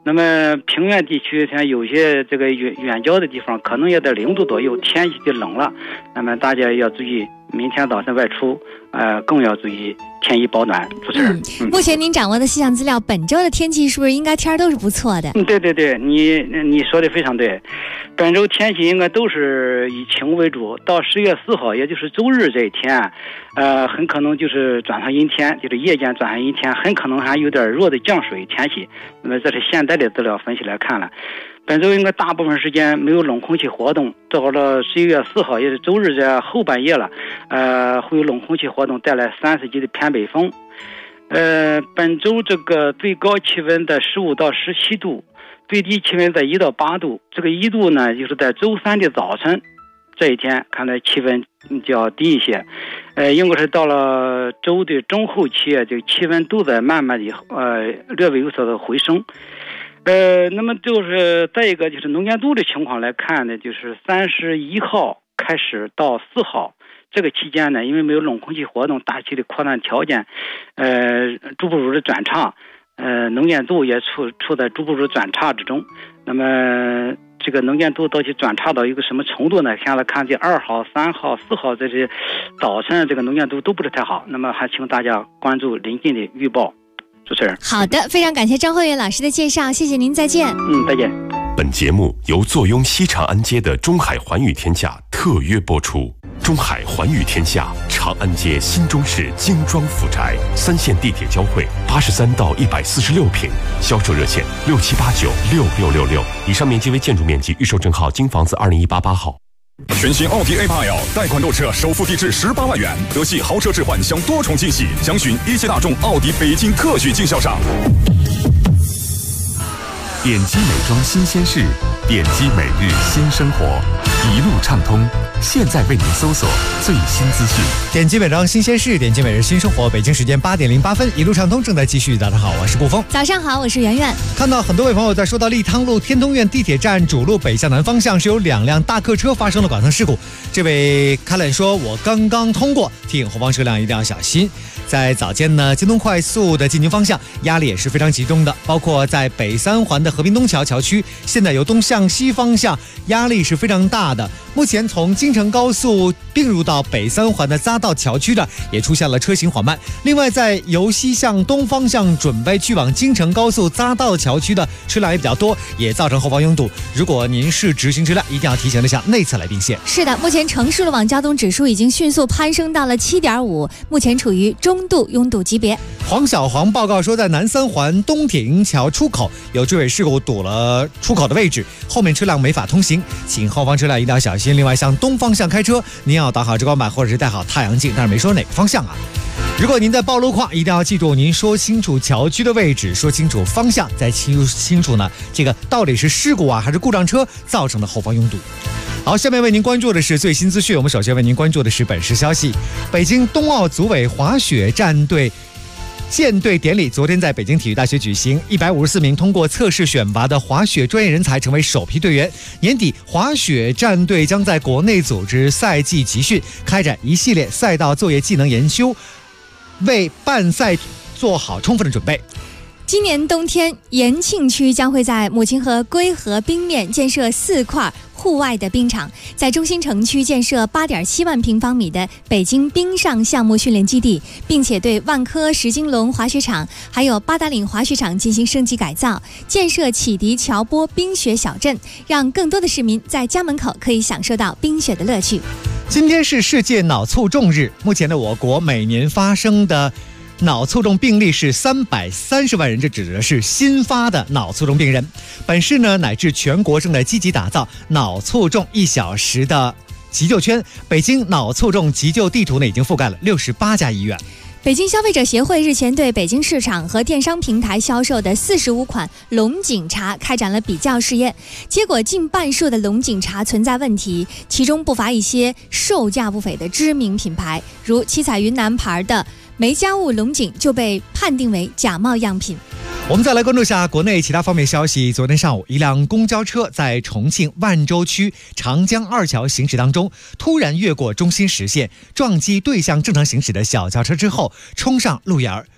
那么平原地区像有些这个远郊的地方，可能也在0度左右，天气就冷了。那么大家要注意，明天早晨外出，更要注意添衣保暖。主持人， 目前您掌握的气象资料，本周的天气是不是应该天都是不错的？ 对，你说的非常对。本周天气应该都是以晴为主，到10月4号，也就是周日这一天，很可能就是转上阴天，就是夜间转上阴天，很可能还有点弱的降水天气。那么这是现在的资料分析来看了，本周应该大部分时间没有冷空气活动，到了11月4号，也是周日这后半夜了，会有冷空气活动带来30级的偏北风。本周这个最高气温在15到17度，最低气温在1到8度。这个1度呢，就是在周三的早晨，这一天看来气温较低一些。应该是到了周的中后期，这个气温都在慢慢的略微有所的回升。那么就是再一个就是能见度的情况来看呢，就是31号开始到4号这个期间呢，因为没有冷空气活动，大气的扩散条件逐步入的转差，能见度也处在逐步入转差之中。那么这个能见度到底转差到一个什么程度呢？现在看这2号、3号、4号这些早晨这个能见度都不是太好。那么还请大家关注临近的预报。主持人， 好的，非常感谢张慧远老师的介绍，谢谢您，再见。 再见。 本节目由坐拥西长安街的中海环宇天下特约播出。中海环宇天下，长安街新中式精装复宅，3线地铁交汇，83到146平，销售热线67896666。以上面积为建筑面积，预售证号京房子20188号。 全新奥迪 A8L 贷款购车首付低至18万元，德系豪车置换享多重惊喜，详询一汽大众奥迪北京特许经销商。 点击美妆新鲜事，点击每日新生活，一路畅通。现在为您搜索最新资讯。 点击美妆新鲜事，点击每日新生活。北京时间8点08分，一路畅通正在继续。早上好，我是顾峰。 早上好，我是圆圆。 看到很多位朋友在说到利汤路天通苑地铁站主路北向南方向是有2辆大客车发生了剐蹭事故。这位开朗说，我刚刚通过，提醒后方车辆一定要小心。在早间呢，京东快速的进京方向压力也是非常集中的，包括在北3环的和平东桥桥区，现在由东向西方向压力是非常大的。目前从京承高速并入到北3环的匝道桥区的也出现了车行缓慢。另外，在由西向东方向准备去往京承高速匝道桥区的车辆也比较多，也造成后方拥堵。如果您是直行车辆，一定要提前的向内侧来并线。 是的，目前城市路网交通指数已经迅速攀升到了7.5，目前处于中度拥堵级别。 黄小黄报告说，在南3环东铁营桥出口有追尾事故，堵了出口的位置，后面车辆没法通行，请后方车辆一定要小心。另外，向东方向开车，您要打好遮光板或者是戴好太阳镜，但是没说哪个方向啊。如果您在报路况，一定要记住您说清楚桥区的位置，说清楚方向，再清楚呢这个到底是事故还是故障车造成的后方拥堵。好，下面为您关注的是最新资讯。我们首先为您关注的是本市消息：北京冬奥组委滑雪战队建队典礼昨天在北京体育大学举行，154名通过测试选拔的滑雪专业人才成为首批队员。年底，滑雪战队将在国内组织赛季集训，开展一系列赛道作业技能研修，为办赛做好充分的准备。 今年冬天，延庆区将会在母亲河归河冰面建设4块户外的冰场，在中心城区建设8.7万平方米的北京冰上项目训练基地，并且对万科石金龙滑雪场还有八达岭滑雪场进行升级改造，建设启迪乔波冰雪小镇，让更多的市民在家门口可以享受到冰雪的乐趣。 今天是世界脑卒中日，目前的我国每年发生的脑卒中病例是330万人，这指的是新发的脑卒中病人。本市呢乃至全国正在积极打造脑卒中1小时的急救圈，北京脑卒中急救地图呢已经覆盖了68家医院。 北京消费者协会日前对北京市场和电商平台销售的45款龙井茶开展了比较试验，结果近半数的龙井茶存在问题，其中不乏一些售价不菲的知名品牌，如七彩云南牌的梅家坞龙井就被判定为假冒样品。 我们再来关注下国内其他方面消息。昨天上午，一辆公交车在重庆万州区长江2桥行驶当中，突然越过中心实线，撞击对向正常行驶的小轿车之后，冲上路沿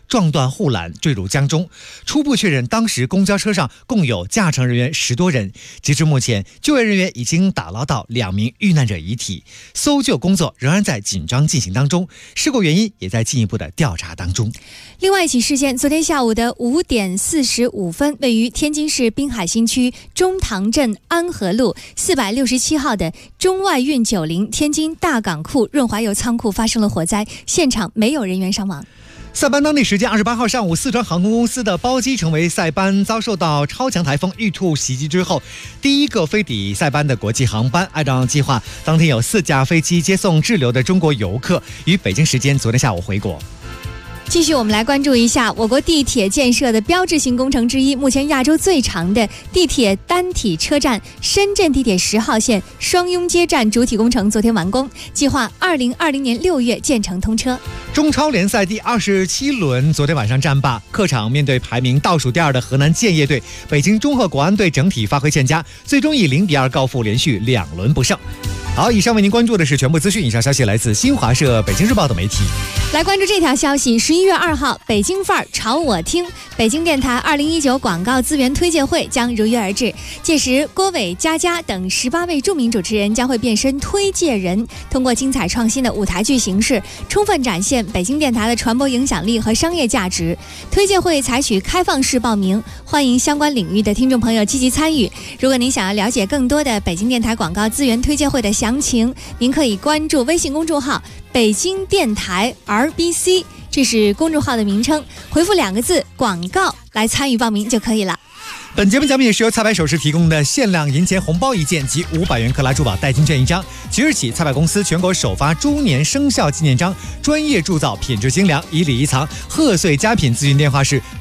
撞断护栏，坠入江中。初步确认，当时公交车上共有驾乘人员10多人。截至目前，救援人员已经打捞到2名遇难者遗体，搜救工作仍然在紧张进行当中，事故原因也在进一步的调查当中。 另外一起事件，昨天下午的5点45分，位于天津市滨海新区中塘镇安和路467号的中外运90天津大港库润滑油仓库发生了火灾，现场没有人员伤亡。 塞班当地时间28号上午，四川航空公司的包机成为塞班遭受到超强台风玉兔袭击之后第一个飞抵塞班的国际航班。按照计划，当天有4架飞机接送滞留的中国游客，于北京时间昨天下午回国。 继续我们来关注一下我国地铁建设的标志性工程之一，目前亚洲最长的地铁单体车站深圳地铁10号线双雍街站主体工程昨天完工，计划2020年6月建成通车。 中超联赛第27轮昨天晚上战罢，客场面对排名倒数第2的河南建业队，北京中赫国安队整体发挥欠佳，最终以0-2告负连续2轮不胜。好，以上为您关注的是全部资讯。以上消息来自新华社、北京日报等媒体。 来关注这条消息：11月2号，北京范儿朝我听，北京电台2019广告资源推介会将如约而至。届时，郭伟、佳佳等18位著名主持人将会变身推介人，通过精彩创新的舞台剧形式，充分展现北京电台的传播影响力和商业价值。推介会采取开放式报名，欢迎相关领域的听众朋友积极参与。如果您想要了解更多的北京电台广告资源推介会的详情，您可以关注微信公众号北京电台 RBC， 这是公众号的名称，回复2个字广告来参与报名就可以了。 本节目奖品是由菜百首饰提供的限量银钱红包1件及500元克拉珠宝代金券1张。即日起，菜百公司全国首发猪年生肖纪念章，专业铸造，品质精良，以礼遗藏。贺岁佳品咨询电话是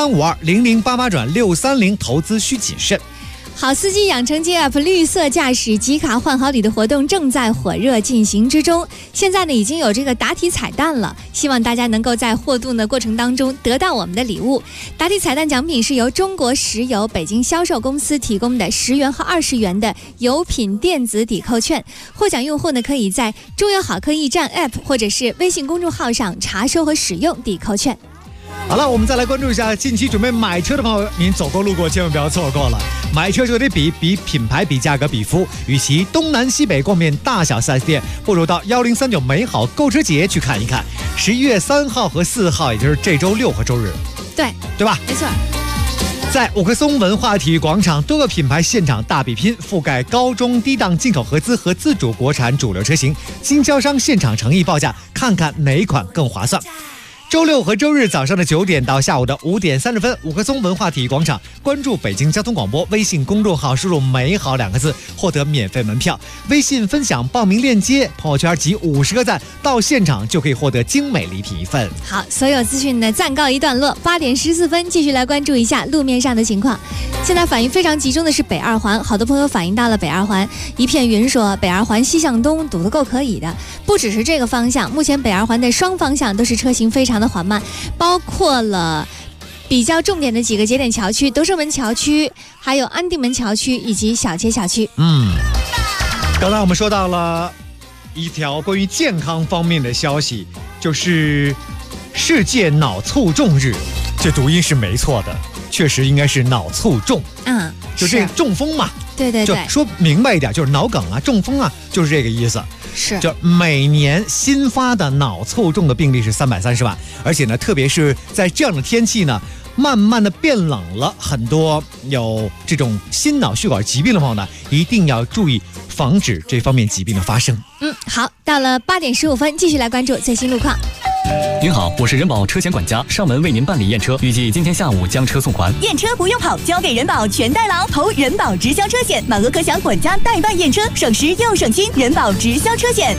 83520088-630，投资需谨慎。 好司机养成记 App 绿色驾驶集卡换好礼的活动正在火热进行之中，现在呢已经有这个答题彩蛋了，希望大家能够在互动的过程当中得到我们的礼物。答题彩蛋奖品是由中国石油北京销售公司提供的10元和20元的油品电子抵扣券，获奖用户呢可以在中油好客驿站 App 或者是微信公众号上查收和使用抵扣券。 好了，我们再来关注一下近期准备买车的朋友，您走过路过千万不要错过了。买车就得比品牌，比价格，比服务。与其东南西北逛遍大小 4S 店，不如到1039美好购车节去看一看。11月3号和4号，也就是这周6和周日，对吧？ 没错。 在五棵松文化体育广场，多个品牌现场大比拼，覆盖高中低档进口合资和自主国产主流车型，经销商现场诚意报价，看看哪一款更划算。周6和周日早上的9点到下午的5点30分，五棵松文化体育广场，关注北京交通广播微信公众号，输入美好2个字，获得免费门票。微信分享报名链接，朋友圈集50个赞，到现场就可以获得精美礼品1份。 好，所有资讯呢暂告一段落。8点14分，继续来关注一下路面上的情况。现在反应非常集中的是北2环，好多朋友反映到了北2环一片云，说北2环西向东堵得够可以的。不只是这个方向，目前北2环的双方向都是车行非常的缓慢，包括了比较重点的几个节点桥区，德胜门桥区，还有安定门桥区以及小街小区。 刚才我们说到了一条关于健康方面的消息，就是世界脑卒中日，这读音是没错的，确实应该是脑卒中，就这中风嘛， 对， 就说明白一点，就是脑梗啊、中风啊，就是这个意思。 是， 就每年新发的脑卒中的病例是330万，而且呢，特别是在这样的天气呢，慢慢的变冷了，很多有这种心脑血管疾病的朋友呢，一定要注意防止这方面疾病的发生。 好，到了8点15分，继续来关注最新路况。 您好，我是人保车险管家，上门为您办理验车，预计今天下午将车送还。 验车不用跑，交给人保全代劳，投人保直销车险，满额可享管家代办验车，省时又省心。人保直销车险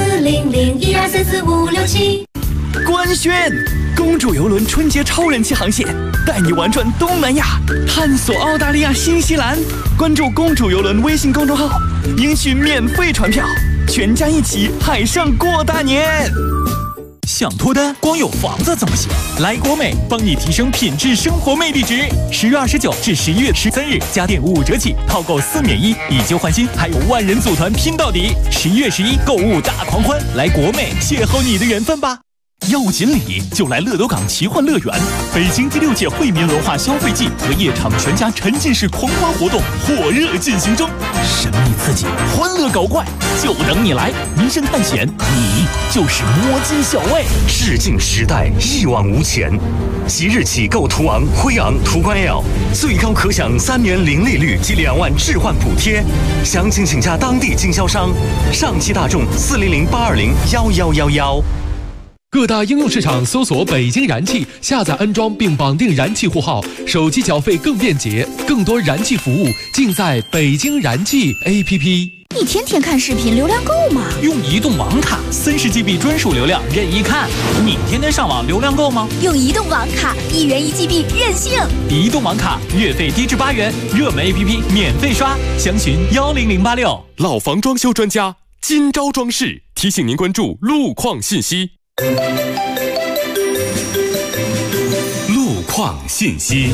40012445567。 官宣，公主游轮春节超人气航线，带你玩转东南亚，探索澳大利亚、新西兰。关注公主游轮微信公众号，赢取免费船票，全家一起海上过大年。想脱单，光有房子怎么行？来国美帮你提升品质生活魅力值。10月29至11月13日，家电55折起，套购4免1，以旧换新，还有万人组团拼到底。11月11购物大狂欢，来国美邂逅你的缘分吧。 要锦鲤就来乐斗港奇幻乐园。北京第6届惠民文化消费季和夜场全家沉浸式狂欢活动火热进行中，神秘刺激，欢乐搞怪，就等你来！民生探险，你就是摸金校尉。 致敬时代，一往无前。即日起购途昂、辉昂、途观 L， 最高可享3年零利率及2万置换补贴。详情请洽当地经销商。上汽大众400-820-1111。 各大应用市场搜索北京燃气，下载安装并绑定燃气户号，手机缴费更便捷，更多燃气服务尽在北京燃气 APP。 你天天看视频，流量够吗？ 用移动网卡，40GB 专属流量，任意看。你天天上网，流量够吗？ 用移动网卡，1元1GB 任性。 移动网卡月费低至8元，热门 APP 免费刷，详询10086。 老房装修专家金招装饰提醒您关注路况信息。路况信息。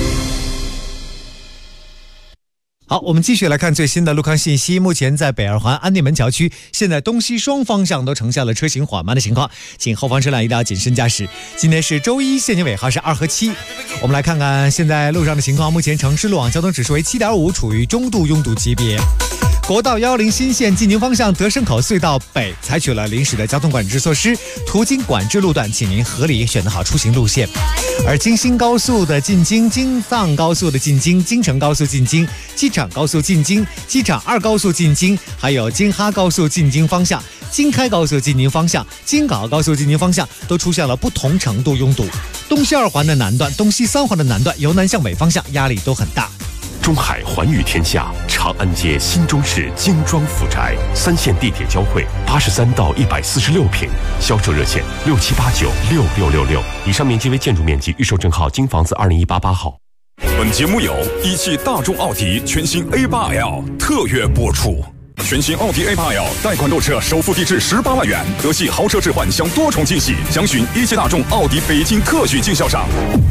好，我们继续来看最新的路况信息。目前在北二环安定门桥区，现在东西双方向都呈现了车行缓慢的情况，请后方车辆一定要谨慎驾驶。今天是周一，限行尾号是2和7。我们来看看现在路上的情况。目前城市路网交通指数为7.5，处于中度拥堵级别。国道110新线进京方向德胜口隧道北采取了临时的交通管制措施，途经管制路段，请您合理选择好出行路线。而京新高速的进京、京藏高速的进京、京承高速进京、机场高速进京、机场2高速进京，还有京哈高速进京方向、京开高速进京方向、京港高速进京方向都出现了不同程度拥堵。东西2环的南段、东西3环的南段由南向北方向压力都很大。 中海环宇天下长安街新中式精装府宅，3线地铁交汇，83到146平，销售热线67896666。以上面积为建筑面积，预售证号京房子20188号。 本节目由一汽大众奥迪全新 A8L 特约播出。全新奥迪 A8L 贷款购车首付低至18万元，德系豪车置换享多重惊喜，详询一汽大众奥迪北京特许经销商。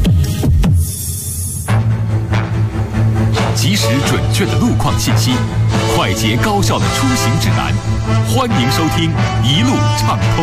及时准确的路况信息，快捷高效的出行指南，欢迎收听一路畅通。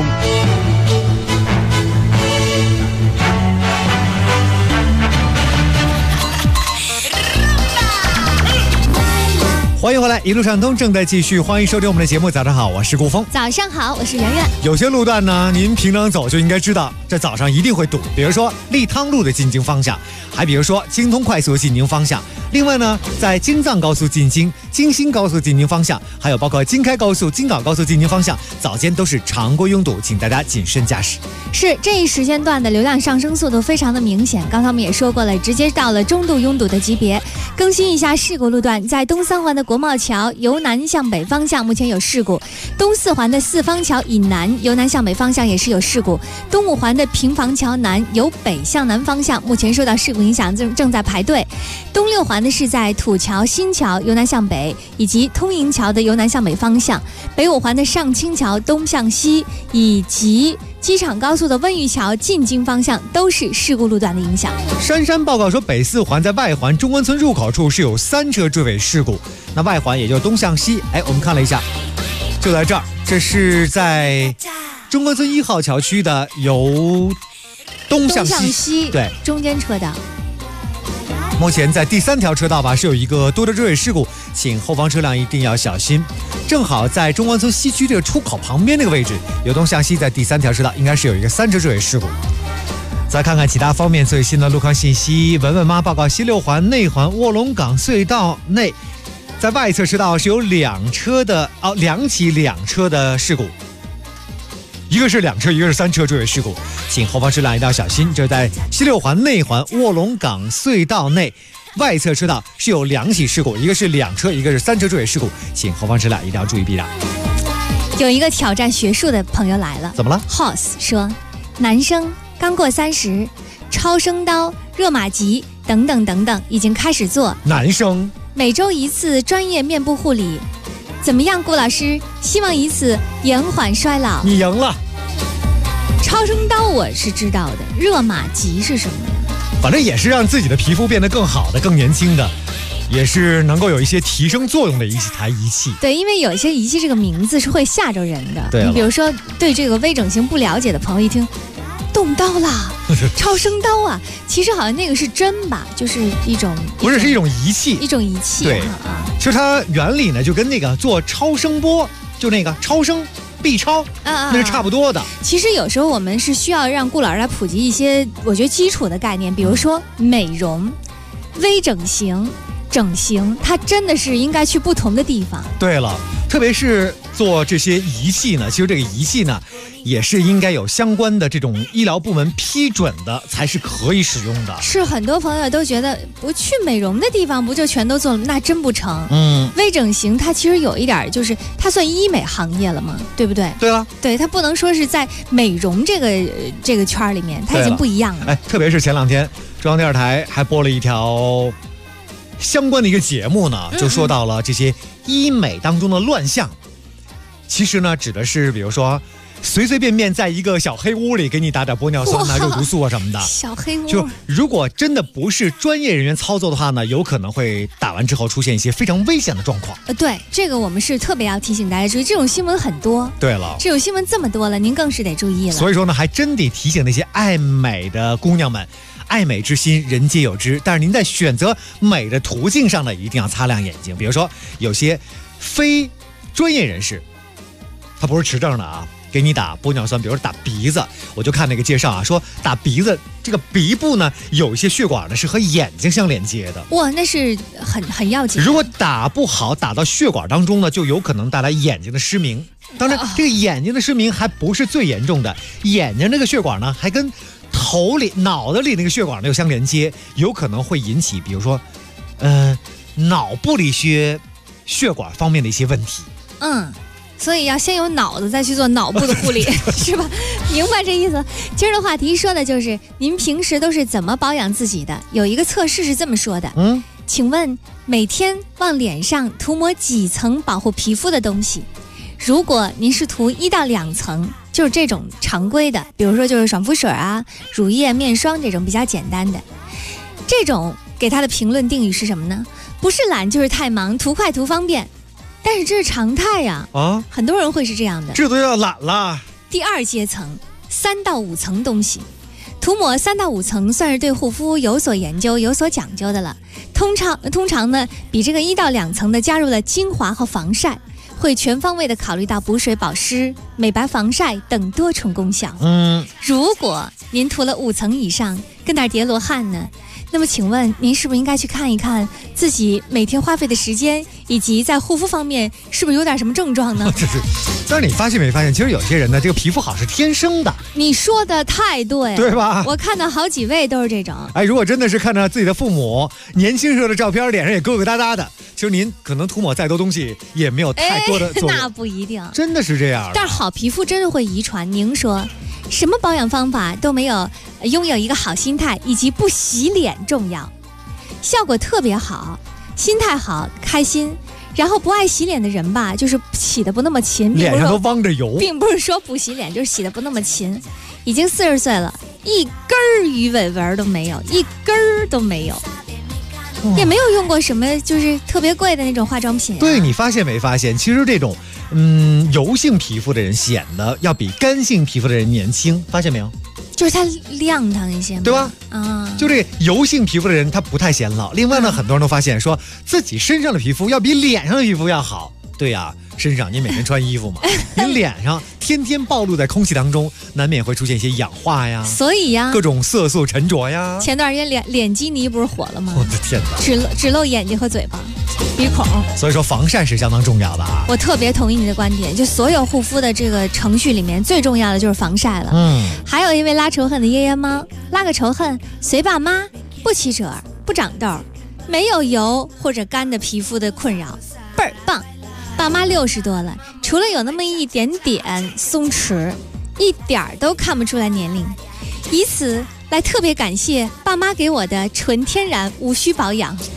欢迎回来，一路畅通正在继续，欢迎收听我们的节目。早上好，我是顾峰。 早上好，我是圆圆。 有些路段呢，您平常走就应该知道，这早上一定会堵。比如说利汤路的进京方向，还比如说京通快速进京方向。另外呢，在京藏高速进京、京新高速进京方向，还有包括京开高速、京港高速进京方向，早间都是常规拥堵，请大家谨慎驾驶。 是这一时间段的流量上升速度非常的明显，刚才我们也说过了，直接到了中度拥堵的级别。更新一下事故路段，在东3环的国贸桥由南向北方向目前有事故，东4环的四方桥以南由南向北方向也是有事故，东5环的平房桥南由北向南方向目前受到事故影响，正在排队。东6环的是在土桥新桥由南向北，以及通营桥的由南向北方向，北5环的上清桥东向西，以及机场高速的温榆桥进京方向都是事故路段的影响。 珊珊报告说，北4环在外环中关村入口处是有3车追尾事故。那外环也就是东向西，我们看了一下，就在这儿，这是在中关村1号桥区的由东向西，对， 中间车道。 目前在第3条车道吧是有一个多的追尾事故，请后方车辆一定要小心。正好在中关村西区这个出口旁边那个位置，由东向西在第3条车道应该是有一个3车追尾事故。再看看其他方面最新的路况信息，文文妈报告西6环内环卧龙岗隧道内，在外侧车道是有2起2车的事故，一个是2车，一个是3车追尾事故，请后方车辆一定要小心。这是在西6环内环卧龙岗隧道内外侧车道是有2起事故，一个是2车，一个是3车追尾事故，请后方车辆一定要注意避让。 有一个挑战学术的朋友来了， 怎么了 ？Hoss 说，男生刚过30，超声刀、热玛吉等等等等已经开始做。 男生每周1次专业面部护理，怎么样，顾老师？希望以此延缓衰老。 你赢了。 超声刀我是知道的，热玛吉是什么呀？ 反正也是让自己的皮肤变得更好的、更年轻的，也是能够有一些提升作用的一台仪器。 对，因为有一些仪器这个名字是会吓着人的。 对， 你比如说对这个微整形不了解的朋友一听， 动刀啦，超声刀啊！其实好像那个是针吧，就是一种不是，是一种仪器， 一种仪器。 对，其实它原理呢就跟那个做超声波，就那个超声 B 超，那是差不多的。 其实有时候我们是需要让顾老师来普及一些我觉得基础的概念，比如说美容、微整形、整形，它真的是应该去不同的地方。 对了，特别是做这些仪器呢，其实这个仪器呢也是应该有相关的这种医疗部门批准的才是可以使用的。 是很多朋友都觉得不去美容的地方不就全都做了，那真不成。微整形它其实有一点就是它算医美行业了嘛，对不对？ 对了， 对，它不能说是在美容这个圈里面，它已经不一样了。 哎，特别是前2天中央电视台还播了一条相关的一个节目呢，就说到了这些医美当中的乱象。其实呢，指的是比如说随随便便在一个小黑屋里给你打点玻尿酸啊、肉毒素啊什么的。 小黑屋， 就如果真的不是专业人员操作的话呢，有可能会打完之后出现一些非常危险的状况。 对，这个我们是特别要提醒大家注意，这种新闻很多。 对了， 这种新闻这么多了，您更是得注意了。 所以说呢，还真得提醒那些爱美的姑娘们，爱美之心人皆有之，但是您在选择美的途径上呢，一定要擦亮眼睛。比如说有些非专业人士，他不是持证的啊，给你打玻尿酸，比如说打鼻子，我就看那个介绍啊，说打鼻子这个鼻部呢，有一些血管呢是和眼睛相连接的。 哇，那是很要紧。 如果打不好，打到血管当中呢，就有可能带来眼睛的失明。当然，这个眼睛的失明还不是最严重的，眼睛这个血管呢，还跟脑子里那个血管呢又相连接，有可能会引起，比如说，脑部的一些血管方面的一些问题。 所以要先有脑子，再去做脑部的护理，是吧？明白这意思。今儿的话题说的就是您平时都是怎么保养自己的？有一个测试是这么说的，请问每天往脸上涂抹几层保护皮肤的东西？如果您是涂1到2层，就是这种常规的，比如说就是爽肤水啊、乳液、面霜这种比较简单的，这种给它的评论定语是什么呢？不是懒就是太忙，图快图方便。但是这是常态呀，很多人会是这样的， 这都要懒了。 第2阶层，3到5层东西，涂抹3到5层算是对护肤有所研究、有所讲究的了。通常呢，比这个1到2层的加入了精华和防晒，会全方位的考虑到补水保湿、美白防晒等多重功效。如果您涂了5层以上，跟点叠罗汉呢？那么请问您是不是应该去看一看自己每天花费的时间，以及在护肤方面是不是有点什么症状呢？ 但是你发现没发现，其实有些人呢，这个皮肤好是天生的。 你说的太对了， 对吧？ 我看到好几位都是这种。 哎，如果真的是看着自己的父母年轻时候的照片，脸上也疙疙瘩瘩的，其实您可能涂抹再多东西也没有太多的作用。 那不一定， 真的是这样。 但是好皮肤真的会遗传。您说什么保养方法都没有拥有一个好心态以及不洗脸重要，效果特别好，心态好，开心。然后不爱洗脸的人吧，就是洗的不那么勤， 脸上都汪着油， 并不是说不洗脸，就是洗的不那么勤。已经40岁了，一根鱼尾纹都没有，一根都没有，也没有用过什么就是特别贵的那种化妆品。 对，你发现没发现，其实这种油性皮肤的人显得要比干性皮肤的人年轻，发现没有？ 就是它亮堂一些， 对吧？就这个油性皮肤的人他不太显老。另外呢，很多人都发现说自己身上的皮肤要比脸上的皮肤要好。对呀，身上你每天穿衣服嘛，你脸上天天暴露在空气当中，难免会出现一些氧化呀， 所以呀， 各种色素沉着呀。 前段时间脸基尼不是火了吗？ 我的天哪， 只露眼睛和嘴巴、鼻孔。 所以说防晒是相当重要的啊。 我特别同意你的观点，就所有护肤的这个程序里面最重要的就是防晒了。还有一位拉仇恨的耶猫，拉个仇恨随爸妈，不起褶，不长痘，没有油或者干的皮肤的困扰，倍儿棒。爸妈60多了，除了有那么一点点松弛，一点儿都看不出来年龄，以此来特别感谢爸妈给我的纯天然无需保养。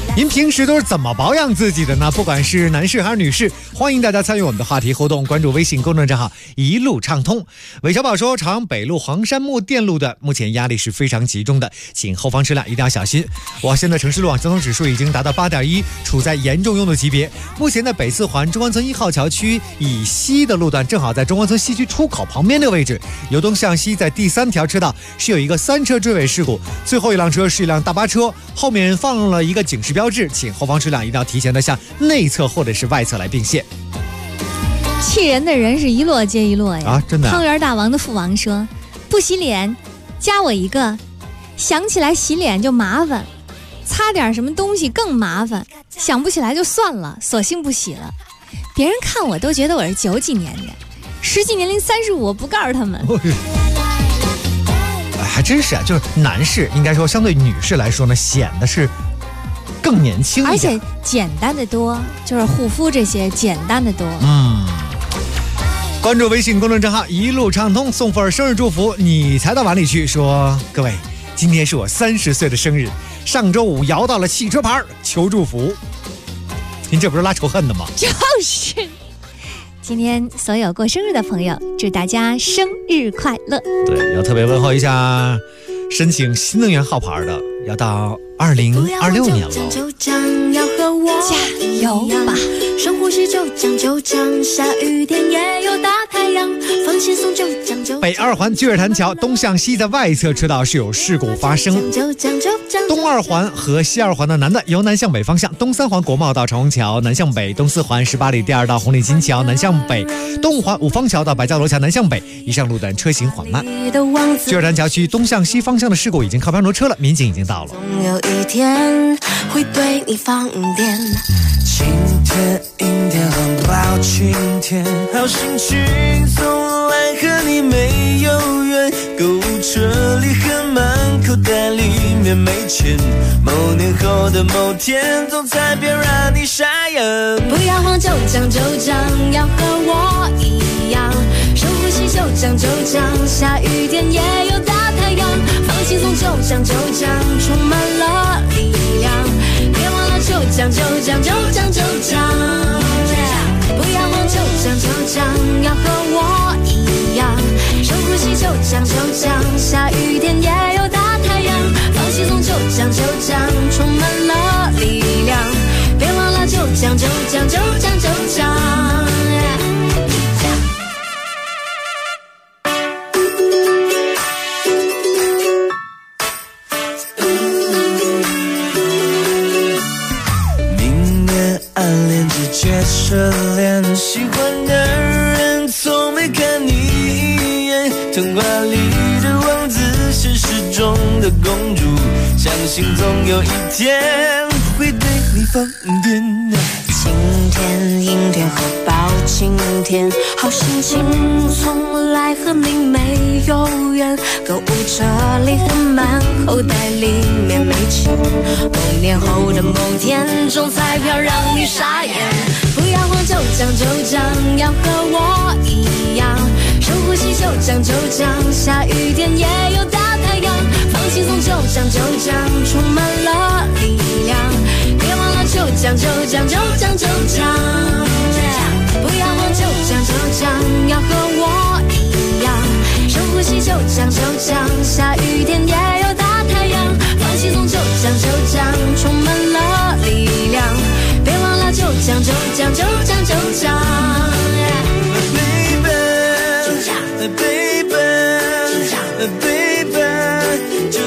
您平时都是怎么保养自己的呢？不管是男士还是女士，欢迎大家参与我们的话题互动，关注微信公众账号一路畅通。韦小宝说，朝阳北路黄山木电路段目前压力是非常集中的，请后方车辆一定要小心。哇，现在城市路网交通指数已经达到8.1，处在严重用的级别。目前的北四环中关村1号桥区以西的路段，正好在中关村西区出口旁边的位置，由东向西在第3条车道是有一个3车追尾事故，最后一辆车是一辆大巴车，后面放了一个警示标志，请后方车辆一定要提前的向内侧或者是外侧来并线。 气人的人是一摞接一摞呀！ 真的。 汤圆大王的父王说：“不洗脸，加我一个。想起来洗脸就麻烦，擦点什么东西更麻烦，想不起来就算了，索性不洗了。别人看我都觉得我是90几年的，实际年龄35，我不告诉他们。” 还真是啊，就是男士应该说相对女士来说呢，显得是更年轻一点， 而且简单的多，就是护肤这些简单的多。 关注微信公众账号一路畅通，送份生日祝福你才到碗里去，说各位，今天是我30岁的生日，上周五摇到了汽车牌，求祝福。您这不是拉仇恨的吗？ 就是今天所有过生日的朋友，祝大家生日快乐。 对，要特别问候一下申请新能源号牌的，要到2026年了。 加油吧！ 深呼吸就讲，下雨天也有大太阳，放轻松就讲。 北2环聚尔潭桥东向西在外侧车道是有事故发生，东2环和西2环的南段由南向北方向，东3环国贸到长虹桥南向北，东4环18里第2道红领巾桥南向北，东5环五方桥到白蕉楼桥南向北，以上路段车行缓慢。聚尔潭桥区东向西方向的事故已经靠边挪车了，民警已经到了。 总有一天会对你放电。晴天、阴天和暴晴天，好心情从来和你没有缘。购物车里很满，口袋里面没钱。某年后的某天，总裁别让你傻眼。不要慌，就讲，要和我一样。深呼吸就讲，下雨天也有大太阳。放轻松就讲，充满了力量。别忘了就讲，不要慌，就讲，要和我一样。深呼吸就讲，下雨天也有大太阳。放轻松就讲，充满了力量。别忘了就讲。接着练，喜欢的人从没看你一眼。童话里的王子，现实中的公主，相信总有一天会对你放电。晴天、阴天和暴晴天，好心情从来和你没有缘。购物车里很满，口袋里面没钱。某年后的某天，中彩票让你傻眼。不要慌，就讲，要和我一样。深呼吸就讲，下雨天也有大太阳。放轻松就讲，充满了力量。别忘了就讲，不要慌，就讲，要和我一样。深呼吸就讲，下雨天也有大太阳。放轻松就讲，充满了力量。别忘了就讲。Baby， 就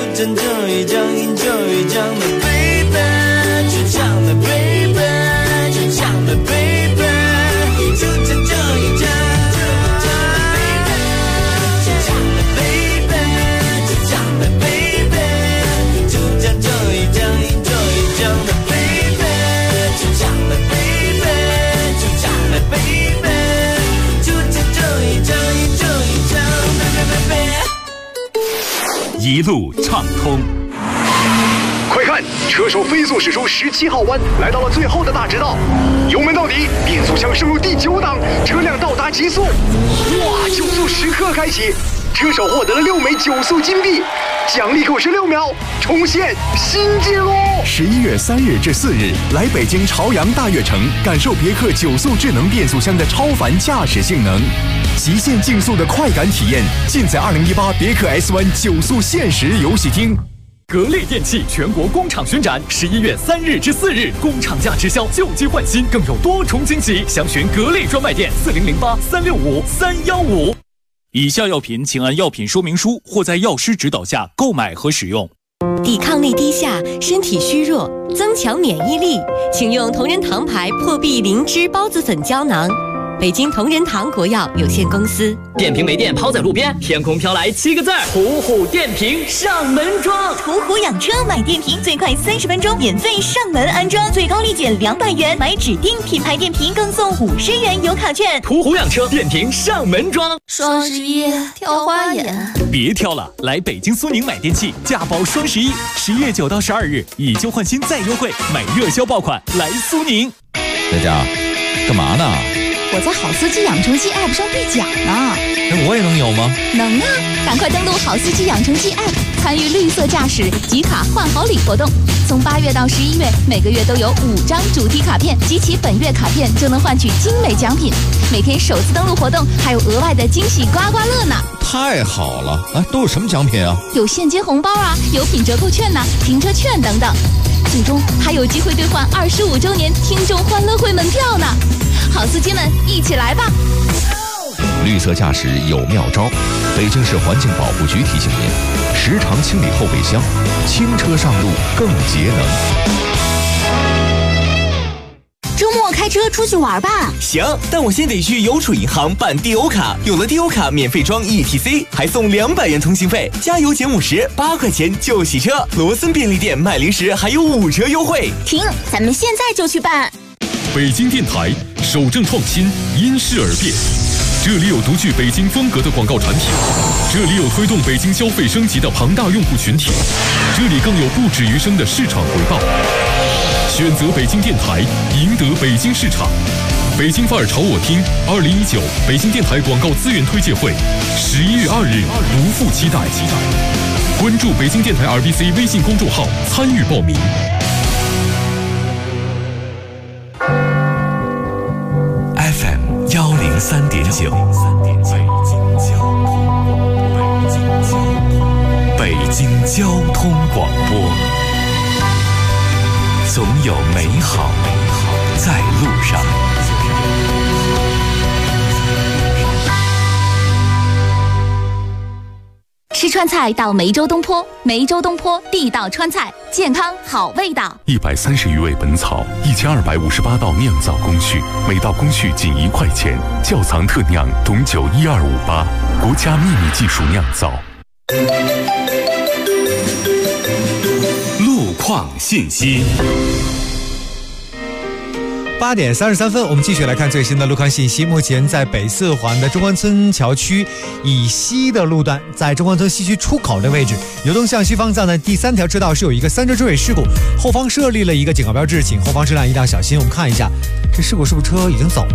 讲的 baby， 就讲的 baby， 就讲的 baby， 就讲一讲。 一路畅通。 快看，车手飞速驶出17号弯，来到了最后的大直道，油门到底，变速箱升入第9档，车辆到达极速，哇！9速时刻开启， 车手获得了6枚9速金币，奖励56秒，重现新纪录。 11月3日至4日，来北京朝阳大悦城，感受别克9速智能变速箱的超凡驾驶性能，极限竞速的快感体验，尽在2018别克 S1 9速限时游戏厅。 格力电器全国工厂巡展，11月3日至4日，工厂价直销，旧机换新，更有多重惊喜。详询格力专卖店4008-365-315。以下药品请按药品说明书或在药师指导下购买和使用。 抵抗力低下，身体虚弱，增强免疫力，请用同仁堂牌破壁灵芝孢子粉胶囊。北京同仁堂国药有限公司。 电瓶没电抛在路边，天空飘来7个字：途虎电瓶上门装。 途虎养车买电瓶最快30分钟免费上门安装，最高立减200元，买指定品牌电瓶更送50元油卡券。 途虎养车电瓶上门装。 双11挑花眼， 别挑了，来北京苏宁买电器，价保双11，11月9到12日以旧换新再优惠，买热销爆款来苏宁。 佳佳，干嘛呢？ 我在好司机养成记 App 上兑奖呢。 那我也能有吗？ 能啊！赶快登录好司机养成记 App， 参与绿色驾驶集卡换好礼活动。从8月到11月，每个月都有5张主题卡片，集齐本月卡片就能换取精美奖品。每天首次登录活动还有额外的惊喜刮刮乐呢！ 太好了！哎，都有什么奖品啊？ 有现金红包啊，有品折扣券呐、停车券等等。最终还有机会兑换25周年听众欢乐会门票呢！好司机们，一起来吧！ 绿色驾驶有妙招，北京市环境保护局提醒您：时常清理后备箱，轻车上路更节能。 周末开车出去玩吧。 行，但我先得去邮储银行办 DO 卡，有了 DO 卡免费装 ETC， 还送200元通行费，加油减50，8块钱就洗车。罗森便利店卖零食还有5折优惠。 停，咱们现在就去办。 北京电台守正创新，因势而变。这里有独具北京风格的广告产品，这里有推动北京消费升级的庞大用户群体，这里更有不止余生的市场回报。选择北京电台，赢得北京市场。北京范儿朝我听2019北京电台广告资源推介会，11月2日不负期待。关注北京电台 RBC 微信公众号参与报名。 FM 103.9，北京交通广播，总有美好在路上。 吃川菜到梅州东坡，梅州东坡地道川菜，健康好味道。 130余味本草，1258道酿造工序，每道工序仅1块钱，窖藏特酿董酒12588，国家秘密技术酿造。 路况信息。 8点33分，我们继续来看最新的路况信息。目前在北4环的中关村桥区以西的路段，在中关村西区出口的位置，流动向西方向的第3条车道是有一个3车追尾事故，后方设立了一个警告标志，请后方车辆一定要小心。我们看一下，这事故是不是车已经走了？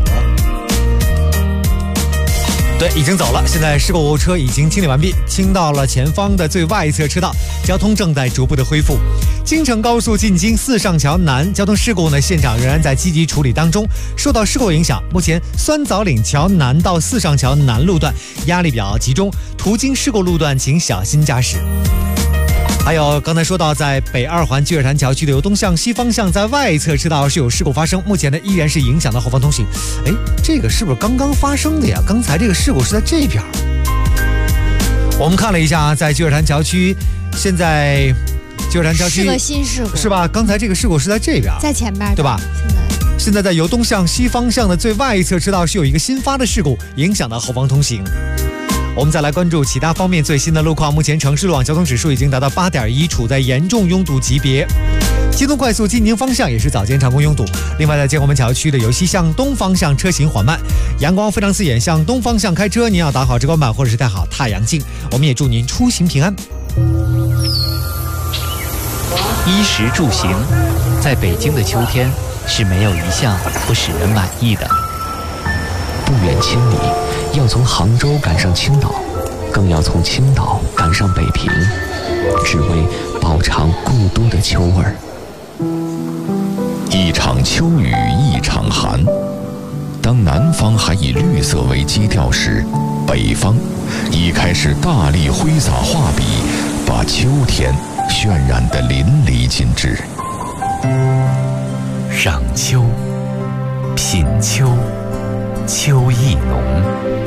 对，已经走了。现在事故车已经清理完毕，清到了前方的最外侧车道，交通正在逐步的恢复。京承高速进京4上桥南交通事故呢，现场仍然在积极处理当中。受到事故影响，目前酸枣岭桥南到4上桥南路段压力比较集中，途经事故路段请小心驾驶。还有刚才说到，在北2环积水潭桥区的由东向西方向，在外侧车道是有事故发生，目前呢依然是影响到后方通行。哎，这个是不是刚刚发生的呀？刚才这个事故是在这边。我们看了一下，在积水潭桥区，现在积水潭桥区是个新事故， 是吧？刚才这个事故是在这边， 在前边， 对吧？现在在由东向西方向的最外侧车道是有一个新发的事故，影响到后方通行。我们再来关注其他方面最新的路况。目前城市路网交通指数已经达到8.1，处在严重拥堵级别。京东快速进京方向也是早间长工拥堵。另外，在建国门桥区的由西向东方向车行缓慢，阳光非常刺眼，向东方向开车您要打好遮光板或者是戴好太阳镜。我们也祝您出行平安。 衣食住行，在北京的秋天是没有一项不使人满意的。 不远千里，要从杭州赶上青岛， 更要从青岛赶上北平，只为饱尝故都的秋味儿。一场秋雨一场寒，当南方还以绿色为基调时，北方已开始大力挥洒画笔，把秋天渲染得淋漓尽致。 赏秋，品秋，秋意浓。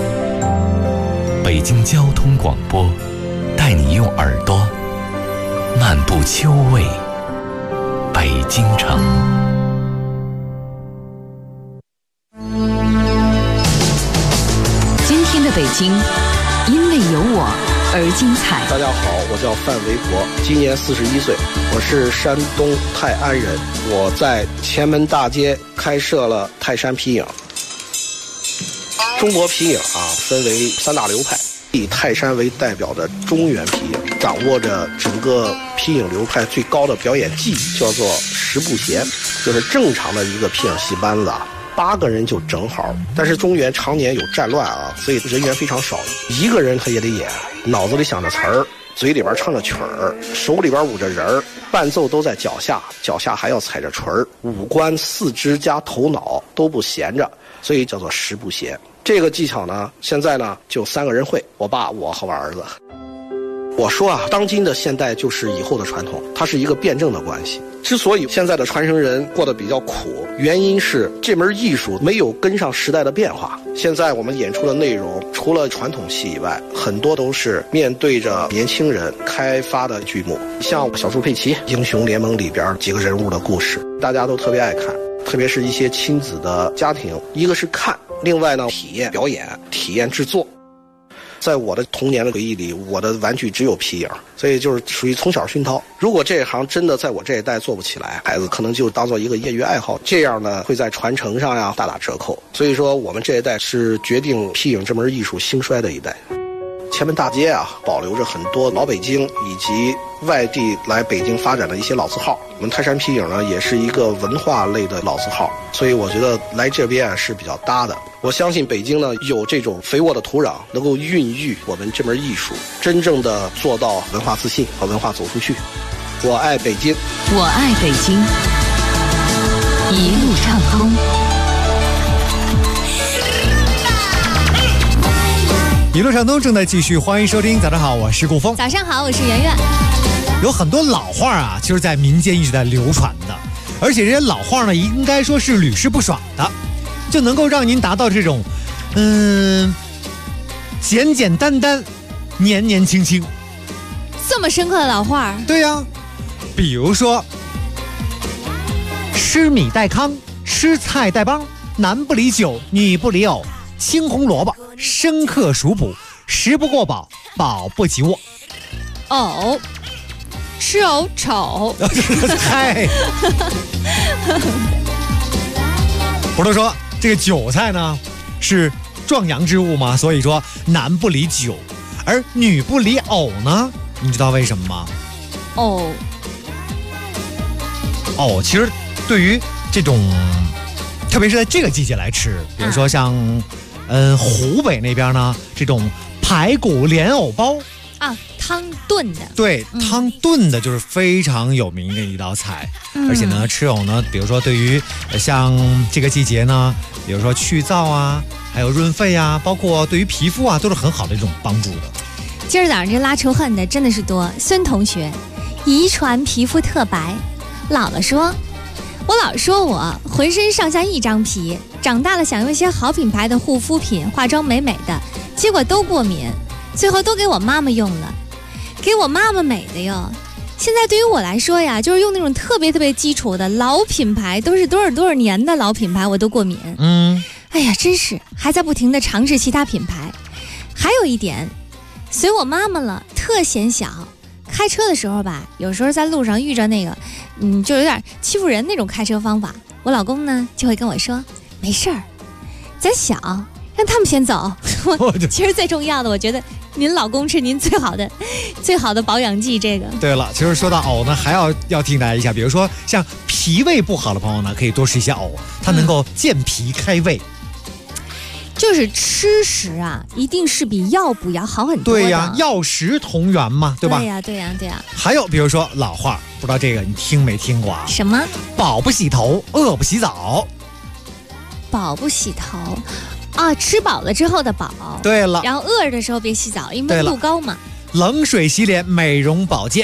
北京交通广播带你用耳朵漫步秋味北京城。 今天的北京因为有我而精彩。 大家好，我叫范维国，今年41岁，我是山东泰安人。我在前门大街开设了泰山皮影。中国皮影分为3大流派，以泰山为代表的中原皮影，掌握着整个皮影流派最高的表演技艺，叫做10步弦，就是正常的一个皮影戏班子8个人就正好。但是中原常年有战乱所以人员非常少，1个人他也得演，脑子里想着词儿，嘴里边唱着曲儿，手里边舞着人儿，伴奏都在脚下，脚下还要踩着锤儿，五官、四肢加头脑都不闲着，所以叫做10步弦。这个技巧呢，现在呢就3个人会，我爸、我和我儿子。我说当今的现代就是以后的传统，它是一个辩证的关系。之所以现在的传承人过得比较苦，原因是这门艺术没有跟上时代的变化。现在我们演出的内容，除了传统戏以外，很多都是面对着年轻人开发的剧目，像《小猪佩奇》《英雄联盟》里边几个人物的故事，大家都特别爱看。特别是一些亲子的家庭，一个是看，另外呢体验表演、体验制作。在我的童年的回忆里，我的玩具只有皮影，所以就是属于从小熏陶。如果这一行真的在我这一代做不起来，孩子可能就当做一个业余爱好，这样呢会在传承上大打折扣。所以说我们这一代是决定皮影这门艺术兴衰的一代。前门大街保留着很多老北京以及外地来北京发展的一些老字号。我们泰山皮影呢也是一个文化类的老字号，所以我觉得来这边是比较搭的。我相信北京呢有这种肥沃的土壤，能够孕育我们这门艺术，真正的做到文化自信和文化走出去。我爱北京， 我爱北京，一路畅通。 一路畅通正在继续，欢迎收听。早上好，我是顾峰。 早上好，我是圆圆。 有很多老话就是在民间一直在流传的，而且这些老话呢，应该说是屡试不爽的，就能够让您达到这种，简简单单、年年轻轻。 这么深刻的老话？ 对呀，比如说，吃米带糠，吃菜带帮，男不离酒，女不离藕。青红萝卜生克熟补，食不过饱，饱不及饿。 藕，吃藕丑。 嗨，不是说这个韭菜呢是壮阳之物吗？所以说男不离酒，而女不离藕呢？你知道为什么吗？藕其实对于这种，特别是在这个季节来吃，比如说像。湖北那边呢，这种排骨莲藕包汤炖的， 对，汤炖的就是非常有名的一道菜。而且呢，吃藕呢，比如说对于像这个季节呢，比如说去燥还有润肺包括对于皮肤都是很好的一种帮助的。 今儿早上这拉仇恨的真的是多。孙同学，遗传皮肤特白，姥姥说。我老说我浑身上下一张皮，长大了想用一些好品牌的护肤品化妆美美的，结果都过敏，最后都给我妈妈用了，给我妈妈美的哟。现在对于我来说呀，就是用那种特别特别基础的老品牌，都是多少年的老品牌我都过敏。哎呀，真是还在不停的尝试其他品牌。还有一点，随我妈妈了，特显小。开车的时候吧，有时候在路上遇着那个就有点欺负人那种开车方法，我老公呢就会跟我说没事儿，咱小，让他们先走。其实最重要的，我觉得您老公是您最好的保养剂。这个对了，其实说到藕呢，还要提醒大家一下，比如说像脾胃不好的朋友呢，可以多吃一些藕，它能够健脾开胃。 就是吃食啊，一定是比药补要好很多的。 对呀，药食同源嘛，对吧？ 对呀，对呀，对呀。 还有比如说老话，不知道这个你听没听过啊？ 什么？ 饱不洗头，饿不洗澡。 饱不洗头啊，吃饱了之后的饱。 对了。 然后饿着的时候别洗澡，因为温度高嘛。 冷水洗脸，美容保健。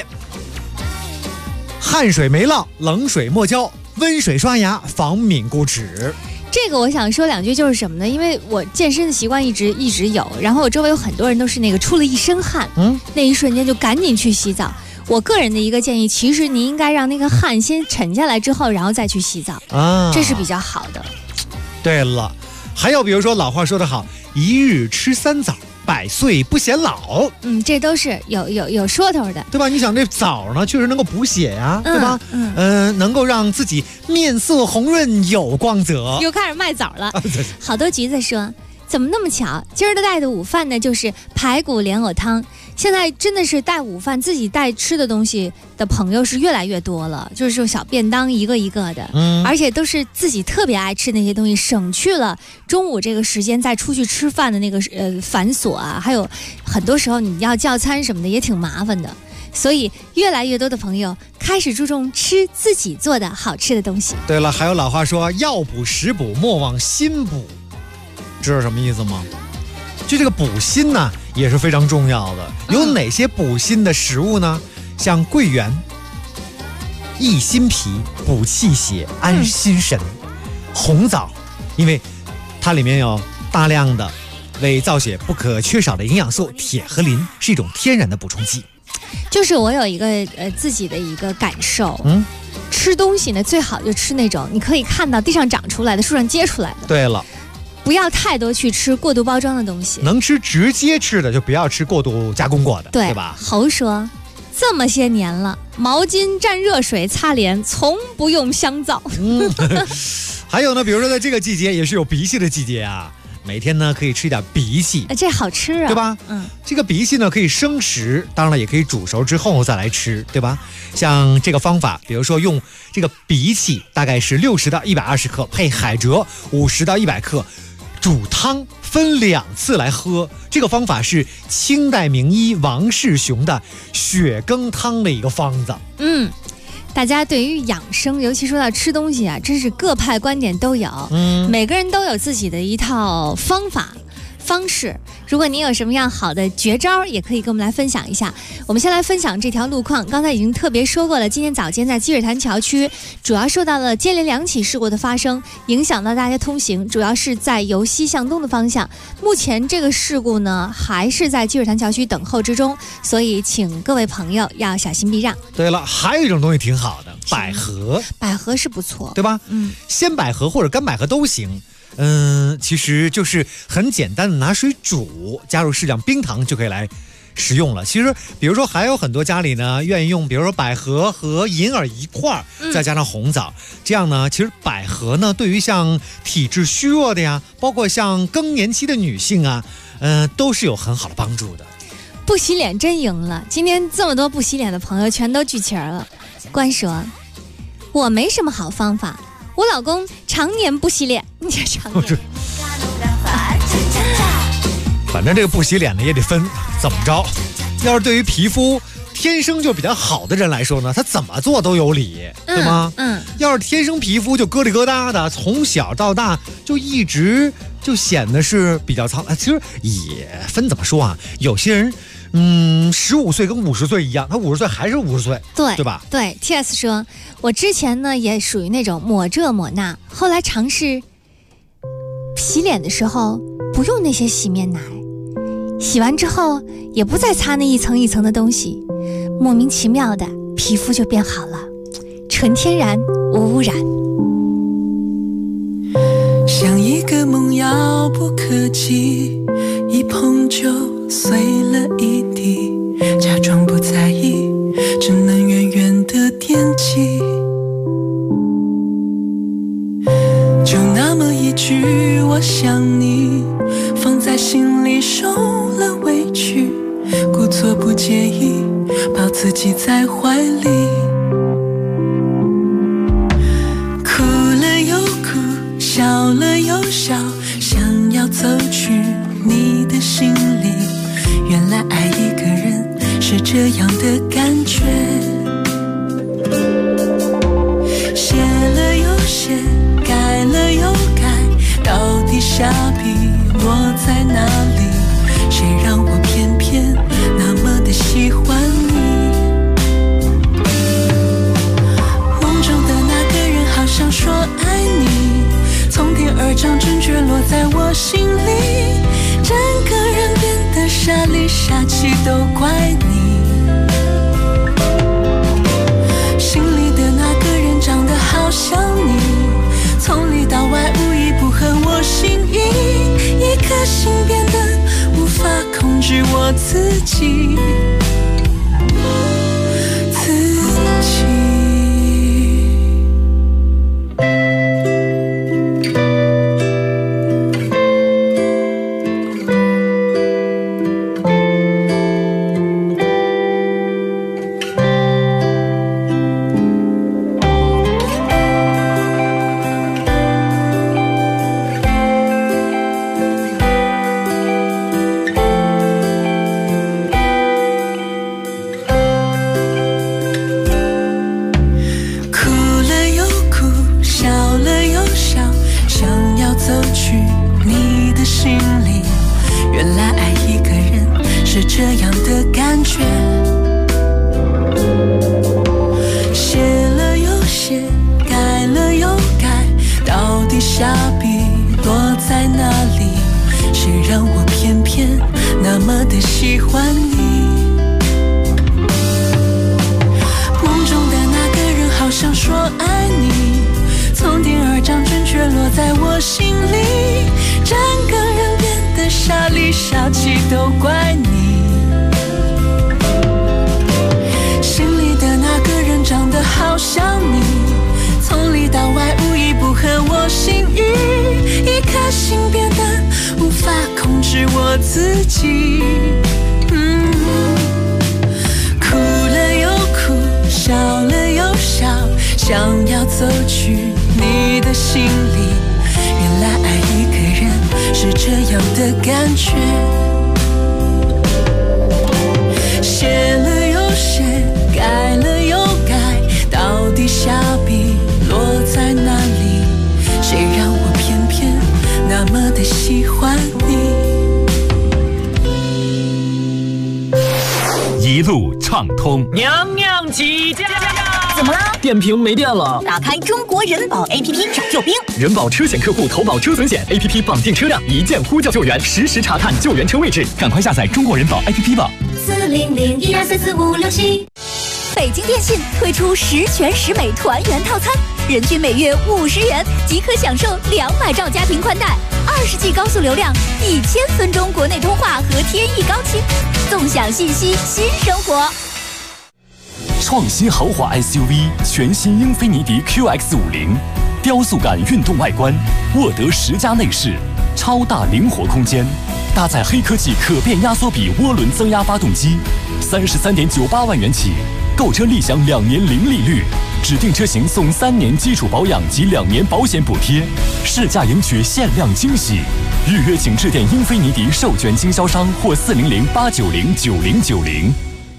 汗水没落，冷水莫浇，温水刷牙，防敏固齿。 这个我想说两句，就是什么呢？因为我健身的习惯一直有，然后我周围有很多人都是那个出了一身汗，那一瞬间就赶紧去洗澡。我个人的一个建议，其实你应该让那个汗先沉下来之后，然后再去洗澡啊，这是比较好的。 对了，还有比如说老话说得好，一日吃3枣。100岁不显老， 这都是有说头的， 对吧？你想这枣呢，确实能够补血呀，对吧？能够让自己面色红润有光泽。 又开始卖枣了，好多橘子说，怎么那么巧？今儿的带的午饭呢，就是排骨莲藕汤。现在真的是带午饭自己带吃的东西的朋友是越来越多了，就是小便当一个一个的，而且都是自己特别爱吃那些东西，省去了中午这个时间再出去吃饭的那个繁琐啊，还有很多时候你要叫餐什么的也挺麻烦的，所以越来越多的朋友开始注重吃自己做的好吃的东西。 对了，还有老话说，药补食补，莫忘心补，知道什么意思吗？就这个补心呢，也是非常重要的。有哪些补心的食物呢？像桂圆、益心脾，补气血，安心神；红枣，因为它里面有大量的为造血不可缺少的营养素铁和磷，是一种天然的补充剂。 就是我有一个自己的一个感受，吃东西呢最好就吃那种你可以看到地上长出来的、树上结出来的。 对了。 不要太多去吃过度包装的东西， 能吃直接吃的就不要吃过度加工过的，对吧？ 猴说，这么些年了，毛巾蘸热水擦脸，从不用香皂。 还有呢，比如说在这个季节也是有荸荠的季节啊，每天呢可以吃一点荸荠， 这好吃啊， 对吧？这个荸荠呢可以生食，当然了也可以煮熟之后再来吃，对吧？像这个方法，比如说用这个荸荠大概是60到120克，配海蜇50到100克。煮汤分2次来喝，这个方法是清代名医王世雄的血羹汤的一个方子。 大家对于养生，尤其说到吃东西啊，真是各派观点都有，每个人都有自己的一套方法方式。如果您有什么样好的绝招，也可以跟我们来分享一下。我们先来分享这条路况，刚才已经特别说过了，今天早间在积水潭桥区主要受到了接连2起事故的发生，影响到大家通行，主要是在由西向东的方向。目前这个事故呢还是在积水潭桥区等候之中，所以请各位朋友要小心避让。 对了，还有一种东西挺好的，百合。 百合是不错， 对吧？鲜百合或者干百合都行。其实就是很简单的拿水煮，加入适量冰糖就可以来食用了。其实比如说还有很多家里呢愿意用比如说百合和银耳一块儿，再加上红枣，这样呢其实百合呢对于像体质虚弱的呀，包括像更年期的女性啊，都是有很好的帮助的。 不洗脸真赢了，今天这么多不洗脸的朋友全都聚齐了。关说，我没什么好方法，我老公常年不洗脸，你这常年。 反正这个不洗脸呢也得分怎么着。要是对于皮肤天生就比较好的人来说呢，他怎么做都有理，对吗？要是天生皮肤就疙里疙瘩的，从小到大就一直就显得是比较苍。其实也分怎么说啊，有些人15岁跟50岁一样，他50岁还是50岁，对吧？ 对 ，TS 说，我之前呢也属于那种抹这抹那，后来尝试洗脸的时候不用那些洗面奶，洗完之后也不再擦那一层一层的东西，莫名其妙的皮肤就变好了，纯天然无污染。 像一个梦遥不可及，一碰就碎了一地，假装不在意，只能远远地惦记。就那么一句我想你，放在心里受了委屈，故作不介意，抱自己在怀里。哭了又哭，笑了又笑，想要走出你的心里。原来爱一个人是这样的感觉，写了又写，改了又改，到底下笔落在哪里？谁让我偏偏那么的喜欢你？梦中的那个人好像说爱你，从天而降，准确落在我心里，整个人变得傻里傻气，都怪你。心里的那个人长得好像你，从里到外无一不合我心意，一颗心变得无法控制我自己。 一路畅通。 娘娘起驾！ 怎么了？ 电瓶没电了。 打开中国人保 APP 找救兵。 人保车险客户投保车损险 APP 绑定车辆，一键呼叫救援，实时查看救援车位置。 赶快下载中国人保 APP 吧。 40012344567。北京电信推出10全10美团圆套餐，人均每月50元即可享受200兆家庭宽带，20G 高速流量，1000分钟国内通话和天翼高清，纵享信息新生活。 创新豪华 SUV 全新英菲尼迪 QX50，雕塑感运动外观，沃德10加内饰，超大灵活空间，搭载黑科技可变压缩比涡轮增压发动机，33.98万元起，购车立享2年零利率，指定车型送3年基础保养及2年保险补贴，试驾赢取限量惊喜。预约请致电英菲尼迪授权经销商或400-890-9090。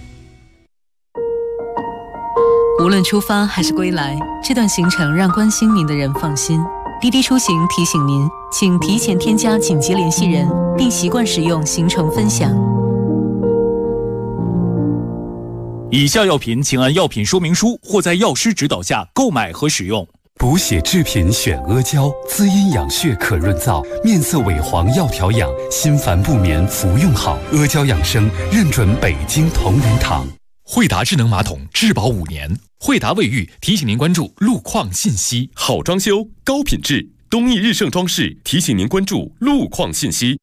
无论出发还是归来，这段行程让关心您的人放心。滴滴出行提醒您，请提前添加紧急联系人，并习惯使用行程分享。 以下药品请按药品说明书或在药师指导下购买和使用。 补血制品选阿胶，滋阴养血可润燥，面色萎黄要调养，心烦不眠服用好。阿胶养生认准北京同仁堂。 惠达智能马桶质保5年。惠达卫浴提醒您关注路况信息。 好装修高品质，东益日盛装饰提醒您关注路况信息。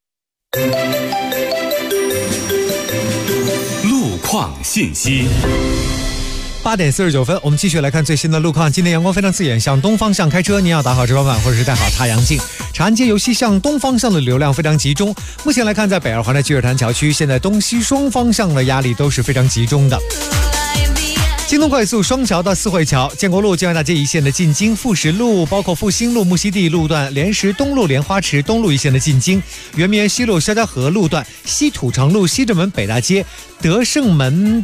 路况信息。 8点49分，我们继续来看最新的路况。今天阳光非常刺眼，向东方向开车，您要打好遮光板或者是戴好太阳镜。长安街由西向东方向的流量非常集中。目前来看，在北二环的积水潭桥区，现在东西双方向的压力都是非常集中的。 京东快速双桥到四惠桥、建国路、建外大街一线的进京，富实路包括复兴路、木樨地路段、莲石东路、莲花池东路一线的进京，圆明园西路、肖家河路段、西土城路、西直门北大街、德胜门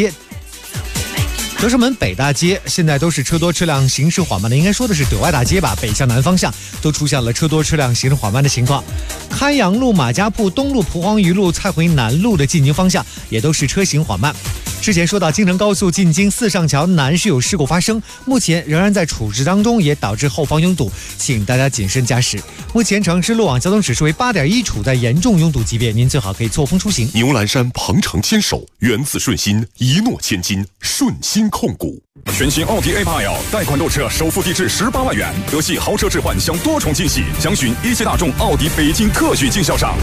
北大街现在都是车多车辆行驶缓慢的，应该说的是德外大街吧，北向南方向都出现了车多车辆行驶缓慢的情况。开阳路、马家铺东路、蒲黄榆路、蔡回南路的进京方向也都是车行缓慢。之前说到京承高速进京四上桥南是有事故发生，目前仍然在处置当中，也导致后方拥堵，请大家谨慎驾驶。目前城市路网交通指数为8.1，处在严重拥堵级别，您最好可以错峰出行。 牛栏山鹏程牵手，源自顺心，一诺千金，顺心控股。 全新奥迪 A8L 贷款购车，首付低至18万元，德系豪车置换享多重惊喜，详询一汽大众奥迪北京特许经销商。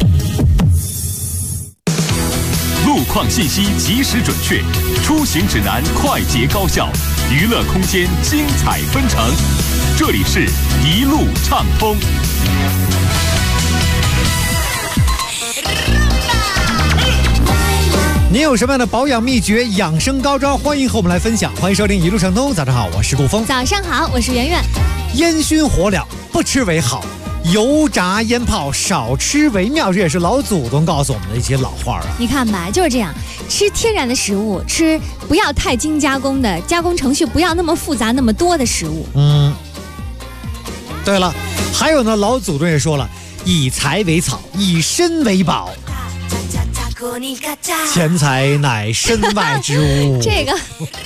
路况信息及时准确，出行指南快捷高效，娱乐空间精彩纷呈。这里是一路畅通。 您有什么样的保养秘诀、养生高招？欢迎和我们来分享。欢迎收听一路畅通。早上好，我是顾峰。 早上好，我是圆圆。 烟熏火燎，不吃为好。油炸烟泡少吃为妙，这也是老祖宗告诉我们的一些老话啊。 你看吧，就是这样，吃天然的食物，吃不要太精加工的，加工程序不要那么复杂那么多的食物。 对了，还有呢，老祖宗也说了，以财为草，以身为宝，钱财乃身外之物。 这个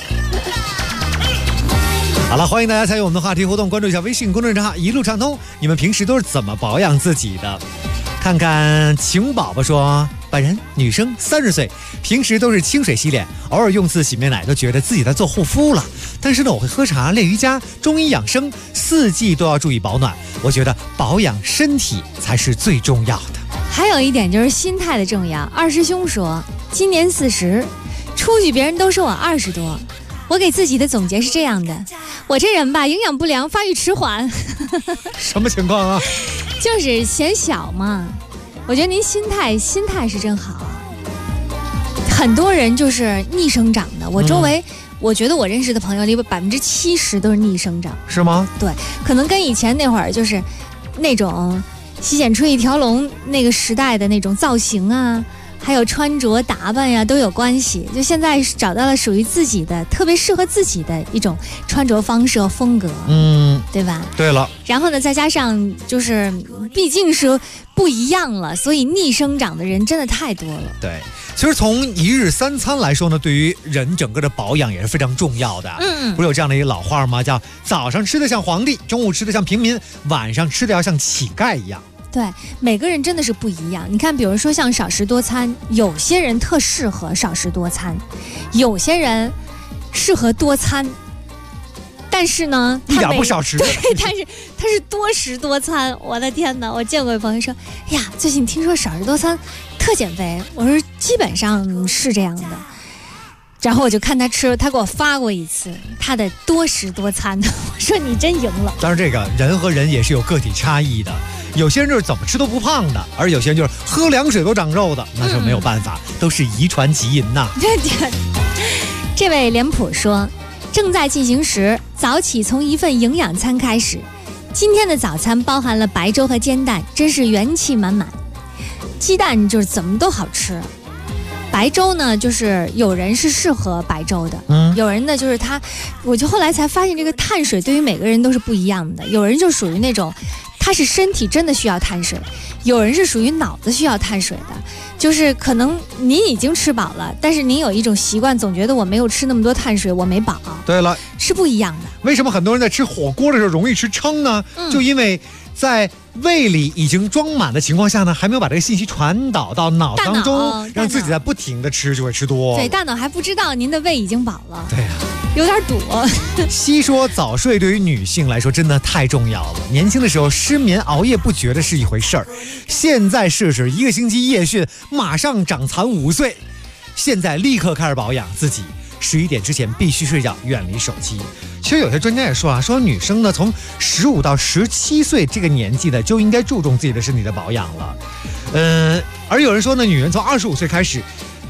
好了，欢迎大家参与我们的话题互动，关注一下微信公众账号一路畅通。你们平时都是怎么保养自己的？看看晴宝宝说，本人女生30岁，平时都是清水洗脸，偶尔用次洗面奶都觉得自己在做护肤了。但是呢，我会喝茶、练瑜伽、中医养生，4季都要注意保暖。我觉得保养身体才是最重要的。 还有一点就是心态的重要。二师兄说，今年40，出去别人都说我20多。我给自己的总结是这样的，我这人吧，营养不良，发育迟缓。 什么情况啊？ 就是显小嘛。我觉得您心态是真好。很多人就是逆生长的，我周围，我觉得我认识的朋友里70%都是逆生长。 是吗？ 对，可能跟以前那会儿就是那种洗剪吹一条龙那个时代的那种造型啊，还有穿着打扮呀都有关系。就现在找到了属于自己的特别适合自己的一种穿着方式和风格，对吧？ 对了， 然后呢，再加上就是毕竟是不一样了，所以逆生长的人真的太多了。 对，其实从一日3餐来说呢，对于人整个的保养也是非常重要的。不是有这样的一个老话吗？叫早上吃的像皇帝，中午吃的像平民，晚上吃的要像乞丐一样。 对，每个人真的是不一样。你看，比如说像少食多餐，有些人特适合少食多餐，有些人适合多餐，但是呢， 一点不少吃。 对，但是他是多食多餐。我的天哪！我见过一朋友说，哎呀，最近听说少食多餐特减肥。我说基本上是这样的。然后我就看他吃，他给我发过一次他的多食多餐。我说你真赢了。 当然，这个人和人也是有个体差异的。有些人就是怎么吃都不胖的，而有些人就是喝凉水都长肉的，那是没有办法，都是遗传基因呐。 这位脸谱说，正在进行时，早起从一份营养餐开始。今天的早餐包含了白粥和煎蛋，真是元气满满。鸡蛋就是怎么都好吃。白粥呢，就是有人是适合白粥的，有人呢就是我就后来才发现，这个碳水对于每个人都是不一样的。有人就属于那种，他是身体真的需要碳水，有人是属于脑子需要碳水的，就是可能您已经吃饱了，但是您有一种习惯，总觉得我没有吃那么多碳水，我没饱。 对了， 是不一样的。 为什么很多人在吃火锅的时候容易吃撑呢？就因为在胃里已经装满的情况下呢，还没有把这个信息传导到脑当中，让自己在不停的吃，就会吃多。 对，大脑还不知道您的胃已经饱了。 对呀， 有点堵。 西说早睡对于女性来说真的太重要了。年轻的时候失眠熬夜不觉得是一回事儿，现在试试1个星期夜训，马上长残5岁。现在立刻开始保养自己，11点之前必须睡觉，远离手机。其实有些专家也说说女生呢，从15到17岁这个年纪呢，就应该注重自己的身体的保养了。而有人说呢，女人从25岁开始，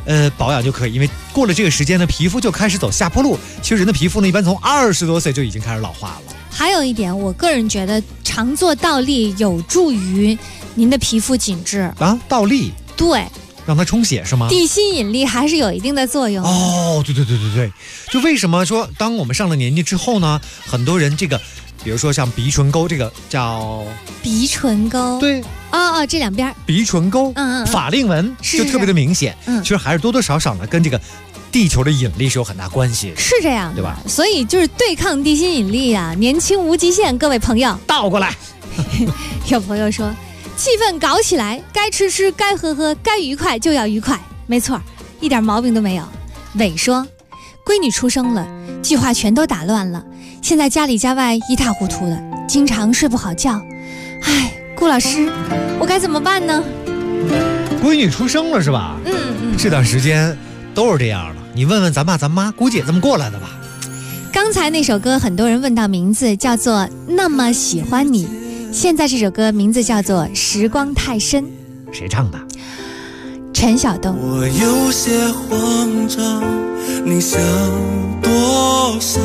保养就可以，因为过了这个时间呢，皮肤就开始走下坡路。其实人的皮肤呢，一般从20多岁就已经开始老化了。 还有一点，我个人觉得常做倒立有助于您的皮肤紧致啊。倒立？ 对。 让它充血是吗？ 地心引力还是有一定的作用。 哦，对，就为什么说当我们上了年纪之后呢，很多人这个，比如说像鼻唇沟这个叫鼻唇沟， 对， 这两边鼻唇沟，法令纹就特别的明显。其实还是多多少少呢跟这个地球的引力是有很大关系的， 是这样， 对吧？ 所以就是对抗地心引力啊，年轻无极限，各位朋友， 倒过来。 有朋友说。气氛搞起来，该吃吃，该喝喝，该愉快就要愉快，没错，一点毛病都没有。伟说，闺女出生了，计划全都打乱了，现在家里家外一塌糊涂的，经常睡不好觉。哎，顾老师，我该怎么办呢？ 闺女出生了是吧？这段时间都是这样的，你问问咱爸咱妈，估计也这么过来的吧。 刚才那首歌很多人问到名字，叫做《那么喜欢你》。现在这首歌名字叫做《时光太深》， 谁唱的？ 陈晓东。 我有些慌张，你想多少？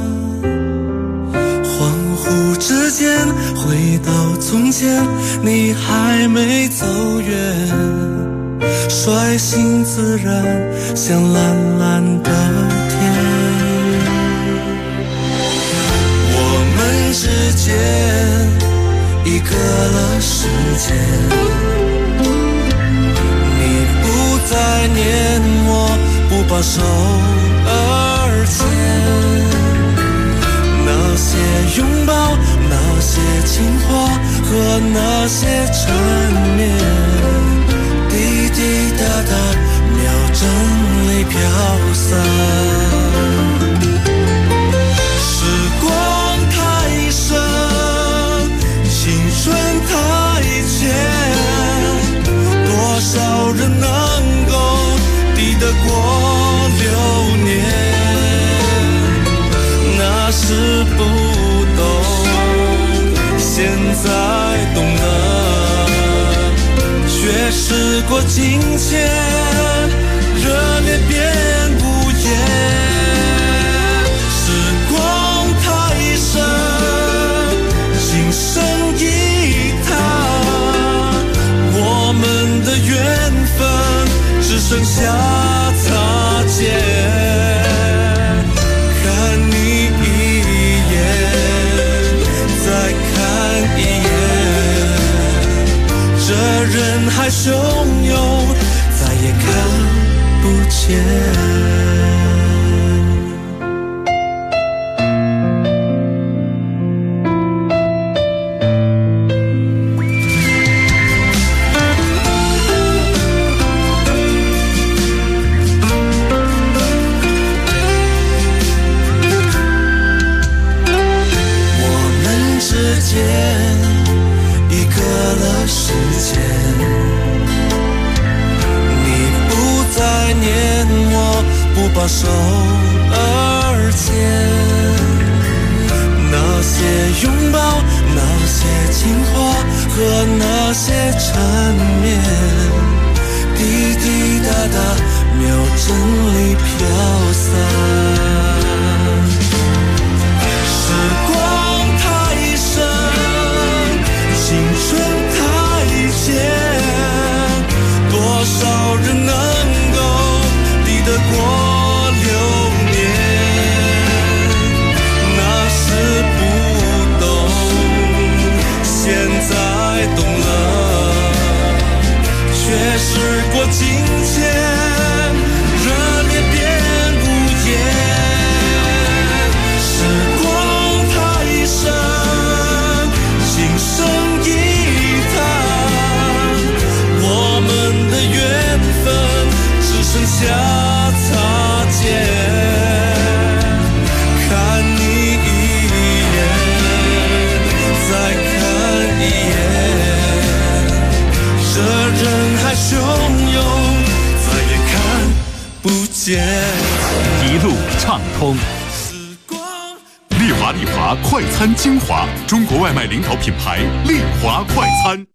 恍惚之间回到从前，你还没走远，率性自然像蓝蓝的天。我们之间已隔了时间，你不再念我，不把手而牵。那些拥抱，那些情话和那些缠绵，滴滴答答，秒针里飘散。时光太深，青春太浅，多少人能够抵得过流年？那时不懂，现在懂了，却时过境迁，热烈变无言。时光太深，今生一趟，我们的缘分只剩下擦肩。看你一眼，再看一眼，这人海汹涌，再也看不见。已隔了时间，你不再念我，不把手而牵。那些拥抱，那些情话和那些缠绵，滴滴答答，秒针里飘散。时光太深，青春太浅，多少人能够抵得过流年？那时不懂，现在懂了，却时过境迁，热烈变无言。时光太深，今生一趟，我们的缘分只剩下擦肩。看你一眼，再看一眼，这人海汹涌，再也看不见。 一路畅通。丽华快餐精华，中国外卖领导品牌丽华快餐。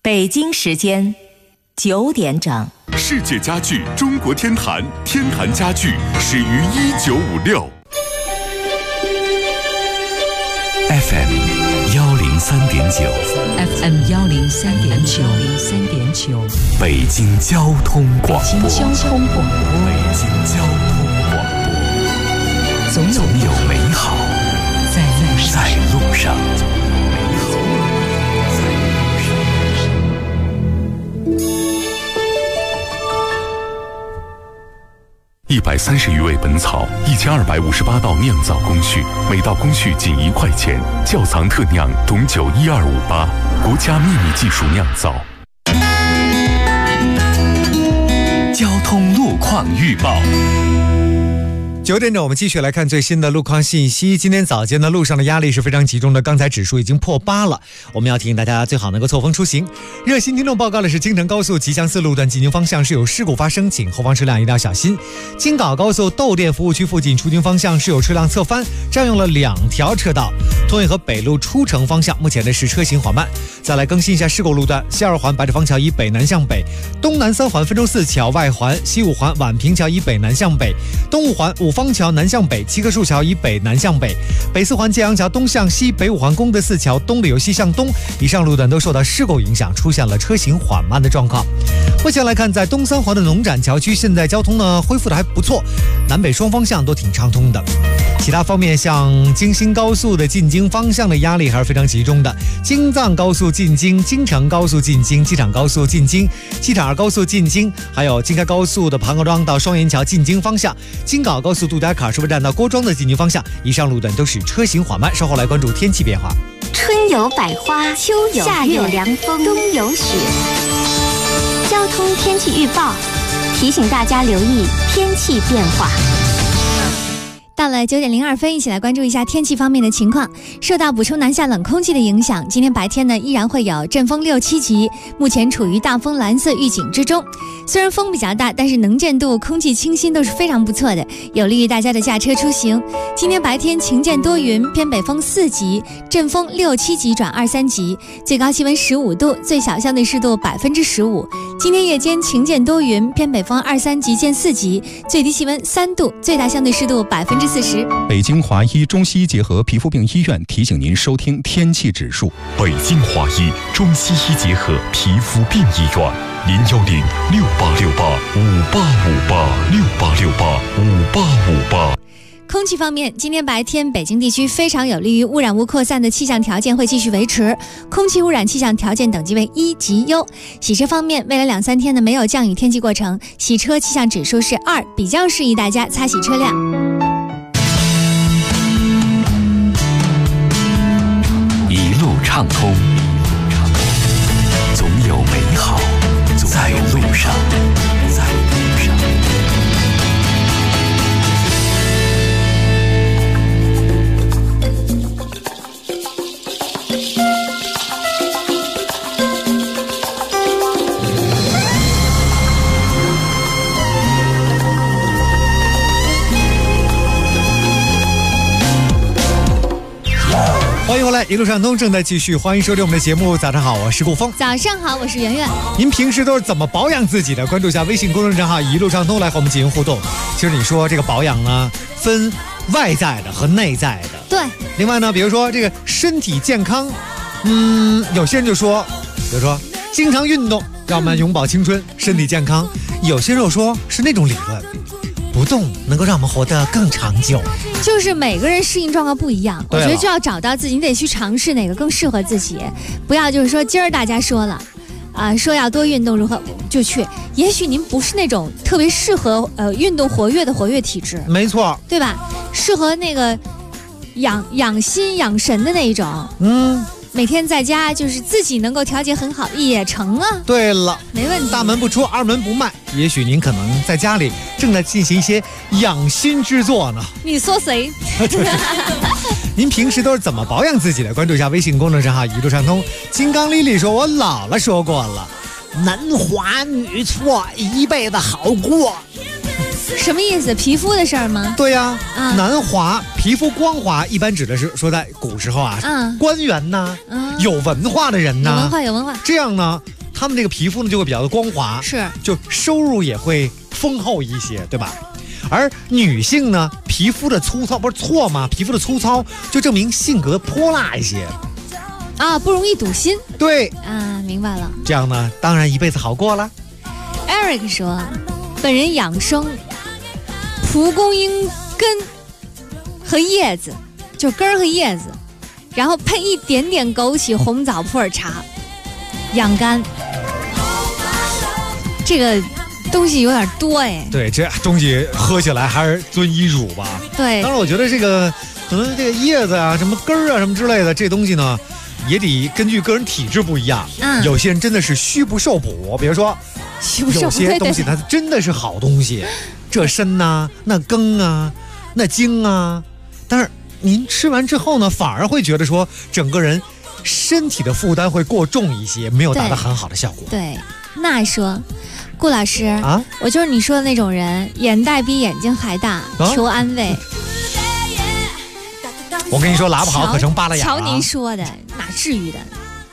北京时间9点整。 世界家具中国天坛，天坛家具始于1956。 FM 103.9，FM 103.9， 北京交通广播， 北京交通广播， 总有美好在路上。130余味本草，1258道酿造工序，每道工序仅1块钱。窖藏特酿董酒12588，国家秘密技术酿造。 交通路况预报。 9点整，我们继续来看最新的路况信息。今天早间的路上的压力是非常集中的，刚才指数已经破8了。我们要提醒大家，最好能够错峰出行。热心听众报告的是，京承高速吉祥寺路段进京方向是有事故发生，请后方车辆一定要小心。京港高速窦店服务区附近出京方向是有车辆侧翻，占用了2条车道。通运河北路出城方向目前的是车行缓慢。再来更新一下事故路段：西2环白纸坊桥以北南向北，东南3环分州寺桥外环，西5环宛平桥以北南向北，东5环五方桥南向北，七棵树桥以北南向北，北4环建阳桥东向西，北5环功德寺桥东的由西向东。以上路段都受到事故影响，出现了车行缓慢的状况。目前来看，在东3环的农展桥区，现在交通呢恢复的还不错，南北双方向都挺畅通的。其他方面，像京新高速的进京方向的压力还是非常集中的。京藏高速进京、京承高速进京、机场高速进京、机场2高速进京，还有京开高速的盘河庄到双岩桥进京方向，京港高速杜家坎收费站到郭庄的进京方向，以上路段都是车行缓慢。稍后来关注天气变化。 春有百花，秋有夏有凉风，冬有雪。交通天气预报提醒大家留意天气变化。 到了9点02分，一起来关注一下天气方面的情况。受到补充南下冷空气的影响，今天白天呢依然会有阵风6、7级，目前处于大风蓝色预警之中。虽然风比较大，但是能见度、空气清新都是非常不错的，有利于大家的驾车出行。今天白天晴间多云，偏北风4级，阵风6、7级转2、3级，最高气温15度，最小相对湿度15%。今天夜间晴间多云，偏北风2、3级见4级，最低气温3度，最大相对湿度40%。 北京华医中西医结合皮肤病医院提醒您收听天气指数。 北京华医中西医结合皮肤病医院，010-6868-5858，6868-5858。 空气方面，今天白天北京地区非常有利于污染物扩散的气象条件会继续维持，空气污染气象条件等级为1级优。洗车方面，未来2、3天呢没有降雨天气过程，洗车气象指数是2，比较适宜大家擦洗车辆。 一路畅通，总有美好在路上。 欢迎回来，一路畅通正在继续，欢迎收听我们的节目。早上好，我是顾峰。 早上好，我是圆圆。 您平时都是怎么保养自己的？关注一下微信公众账号一路畅通来和我们进行互动。其实你说这个保养呢，分外在的和内在的。 对。 另外呢，比如说这个身体健康，有些人就说，比如说经常运动，让我们永葆青春，身体健康。有些人又说是那种理论，不动能够让我们活得更长久。 就是每个人适应状况不一样，我觉得就要找到自己，你得去尝试哪个更适合自己，不要就是说今儿大家说了说要多运动如何就去，也许您不是那种特别适合运动活跃的活跃体质， 没错， 对吧？适合那个养心养神的那一种，每天在家就是自己能够调节很好也成啊。 对了， 没问题。 大门不出二门不迈，也许您可能在家里正在进行一些养心之作呢。 你说谁？ 您平时都是怎么保养自己的？关注一下微信公众账号一路畅通。金刚丽丽说，我姥姥说过了，男华女错，一辈子好过。 什么意思？皮肤的事儿吗？ 对呀，男滑，皮肤光滑，一般指的是说在古时候啊，官员呐，有文化的人呐， 有文化， 这样呢，他们这个皮肤呢就会比较的光滑， 是， 就收入也会丰厚一些，对吧？而女性呢，皮肤的粗糙不是错吗？皮肤的粗糙就证明性格泼辣一些， 不容易堵心。 对， 明白了。 这样呢，当然一辈子好过了。 Eric 说，本人养生，蒲公英根和叶子，就根儿和叶子，然后配一点点枸杞、红枣、普洱茶，养肝。这个东西有点多哎。 对，这东西喝起来还是遵医嘱吧。 对， 当然我觉得这个可能这个叶子啊、什么根儿啊、什么之类的，这东西呢，也得根据个人体质不一样。有些人真的是虚不受补，比如说有些东西它真的是好东西，这参呐、那羹啊、那精啊，但是您吃完之后呢，反而会觉得说整个人身体的负担会过重一些，没有达到很好的效果。 对，那说顾老师啊， 我就是你说的那种人，眼袋比眼睛还大，求安慰。 我跟你说，拉不好可成巴拉雅。 瞧您说的，哪至于的？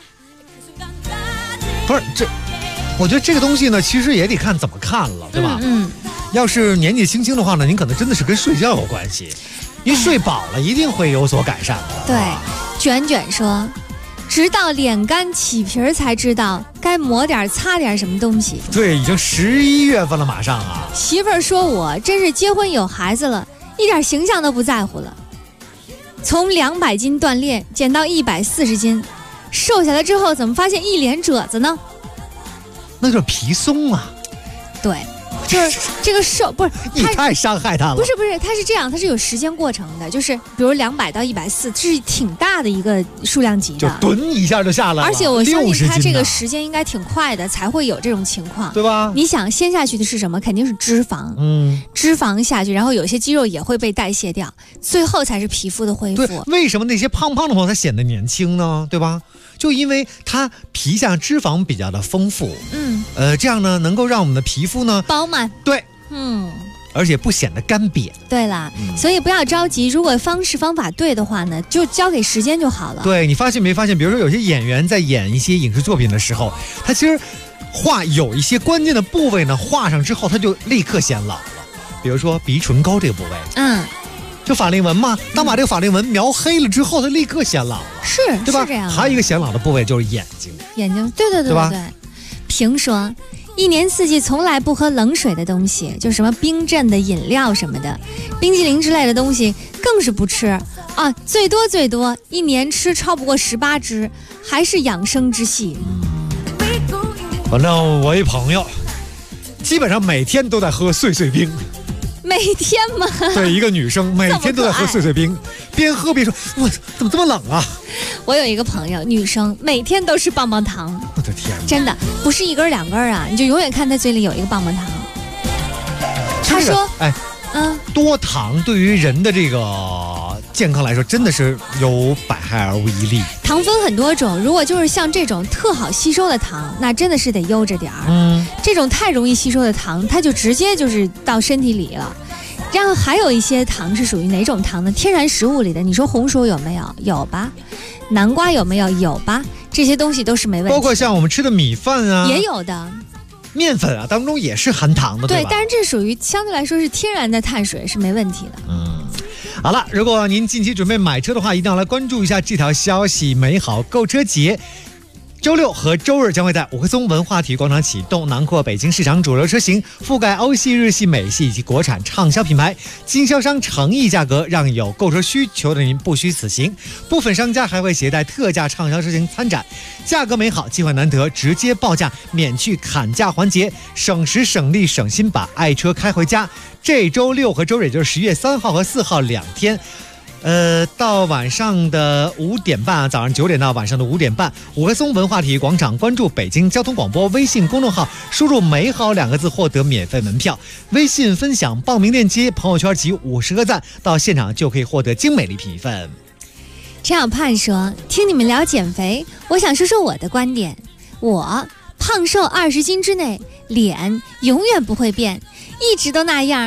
不是这，我觉得这个东西呢，其实也得看怎么看了，对吧？要是年纪轻轻的话呢，您可能真的是跟睡觉有关系，您睡饱了一定会有所改善的。 对，卷卷说，直到脸干起皮才知道该抹点擦点什么东西。 对，已经11月份了，马上啊。 媳妇儿说我真是结婚有孩子了，一点形象都不在乎了。从200斤锻炼减到140斤，瘦下来之后怎么发现一脸褶子呢？ 那就是皮松啊。 对，就是这个瘦不是你太伤害他了。 不是，它是这样，它是有时间过程的，就是比如200到140，这是挺大的一个数量级的， 就蹲一下就下来了。 而且我相信它这个时间应该挺快的，才会有这种情况， 对吧？ 你想先下去的是什么？肯定是脂肪，脂肪下去，然后有些肌肉也会被代谢掉，最后才是皮肤的恢复。 对，为什么那些胖胖的朋友他显得年轻呢？对吧？就因为它皮下脂肪比较的丰富，这样呢能够让我们的皮肤呢饱满， 对，而且不显得干瘪。 对啦，所以不要着急，如果方法对的话呢，就交给时间就好了。 对，你发现没发现？比如说有些演员在演一些影视作品的时候，他其实画有一些关键的部位呢，画上之后他就立刻显老了。比如说鼻唇膏这个部位，就法令纹嘛，当把这个法令纹描黑了之后，它立刻显老了， 是， 对吧？ 是这样。 还有一个显老的部位就是眼睛， 对吧？评说，一年四季从来不喝冷水的东西，就什么冰镇的饮料什么的，冰淇淋之类的东西更是不吃啊，最多一年吃超不过18只，还是养生之系。 反正我一朋友，基本上每天都在喝碎冰。 每天吗？ 对，一个女生每天都在喝碎冰，边喝边说：“我怎么这么冷啊？” 我有一个朋友，女生每天都吃棒棒糖。 我的天， 真的不是1根2根啊，你就永远看她嘴里有一个棒棒糖。她说：“ 多糖对于人的这个健康来说，真的是有百害而无一利。 糖分很多种，如果就是像这种特好吸收的糖，那真的是得悠着点儿。这种太容易吸收的糖，它就直接就是到身体里了。然后还有一些糖是属于哪种糖呢？天然食物里的，你说红薯有没有？有吧。南瓜有没有？有吧。这些东西都是没问题的。 包括像我们吃的米饭啊， 也有的。 面粉啊，当中也是含糖的，对吧？ 但是这属于相对来说是天然的碳水，是没问题的。 好了，如果您近期准备买车的话，一定要来关注一下这条消息。美好购车节周6和周日将会在五棵松文化体育广场启动，囊括北京市场主流车型，覆盖欧系、日系、美系以及国产畅销品牌，经销商诚意价格，让有购车需求的您不虚此行。部分商家还会携带特价畅销车型参展，价格美好，机会难得，直接报价，免去砍价环节，省时省力省心，把爱车开回家。这周6和周日，也就是10月3号和4号2天。到晚上的5点半，早上9点到晚上的5点半，五棵松文化体育广场，关注北京交通广播微信公众号，输入美好2个字获得免费门票，微信分享报名链接，朋友圈集50个赞，到现场就可以获得精美礼品一份。 陈小盼说，听你们聊减肥，我想说说我的观点。我胖瘦20斤之内，脸永远不会变，一直都那样，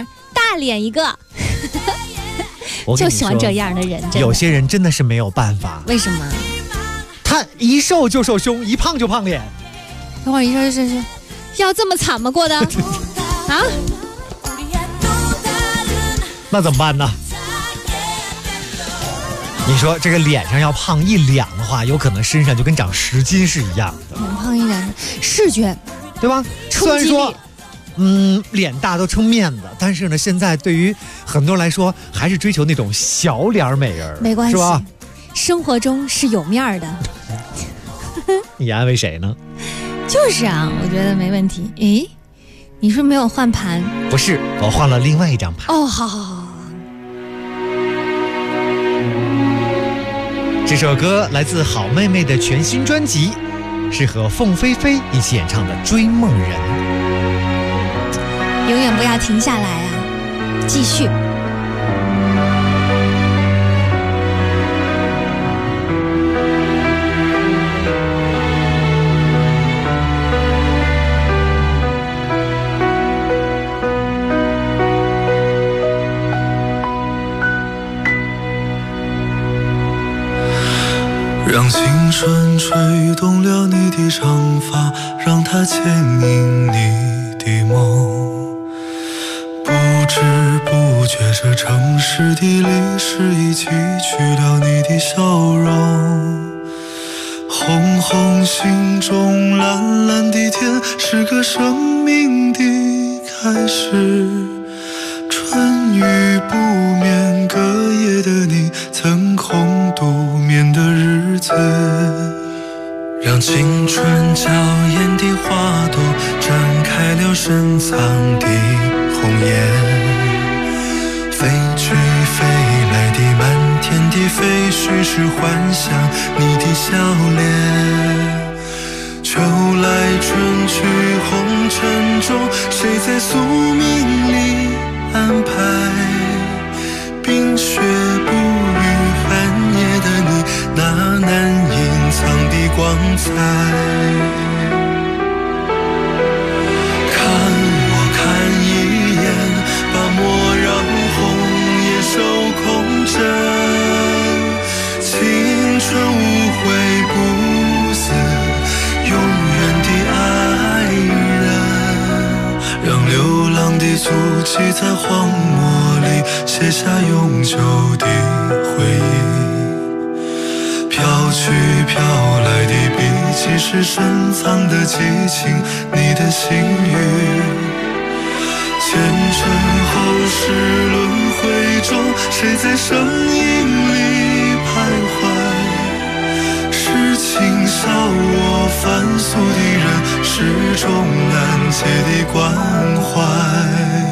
大脸一个。就喜欢这样的人， 有些人真的是没有办法。 为什么？ 他一瘦就瘦胸，一胖就胖脸。 等会儿一瘦就瘦胸，要这么惨吗？过的啊？ 那怎么办呢？你说这个脸上要胖1两的话，有可能身上就跟长10斤是一样的。 脸胖1两，视觉， 对吧？虽然说，脸大都撑面子，但是呢，现在对于很多人来说，还是追求那种小脸美人， 没关系， 是吧？ 生活中是有面的。 你安慰谁呢？ 就是啊，我觉得没问题。诶，你是没有换盘？ 不是，我换了另外一张盘。 哦，好好好。 这首歌来自好妹妹的全新专辑，是和凤飞飞一起演唱的《追梦人》。 永远不要停下来啊，继续。 让青春吹动了你的长发，让它牵引你的梦。不知不觉，这城市的历史已记取了你的笑容。红红心中，蓝蓝的天，是个生命的开始。春雨不眠，隔夜的你曾空独眠的日子，让青春娇艳的花朵绽开了深藏的红颜。飞去飞来的满天的飞絮，是幻想你的笑脸。秋来春去红尘中，谁在宿命里安排？冰雪不语寒夜的你，那难隐藏的光彩。看我看一眼，把莫让红叶收空枕。青春无悔不死，永远的爱人。让流浪的足迹在荒漠里写下永久的回忆。飘去飘来的笔记，是深藏的激情，你的心语。前尘后世轮回中，谁在声音里徘徊？是轻笑我凡俗的人，始终难解的关怀。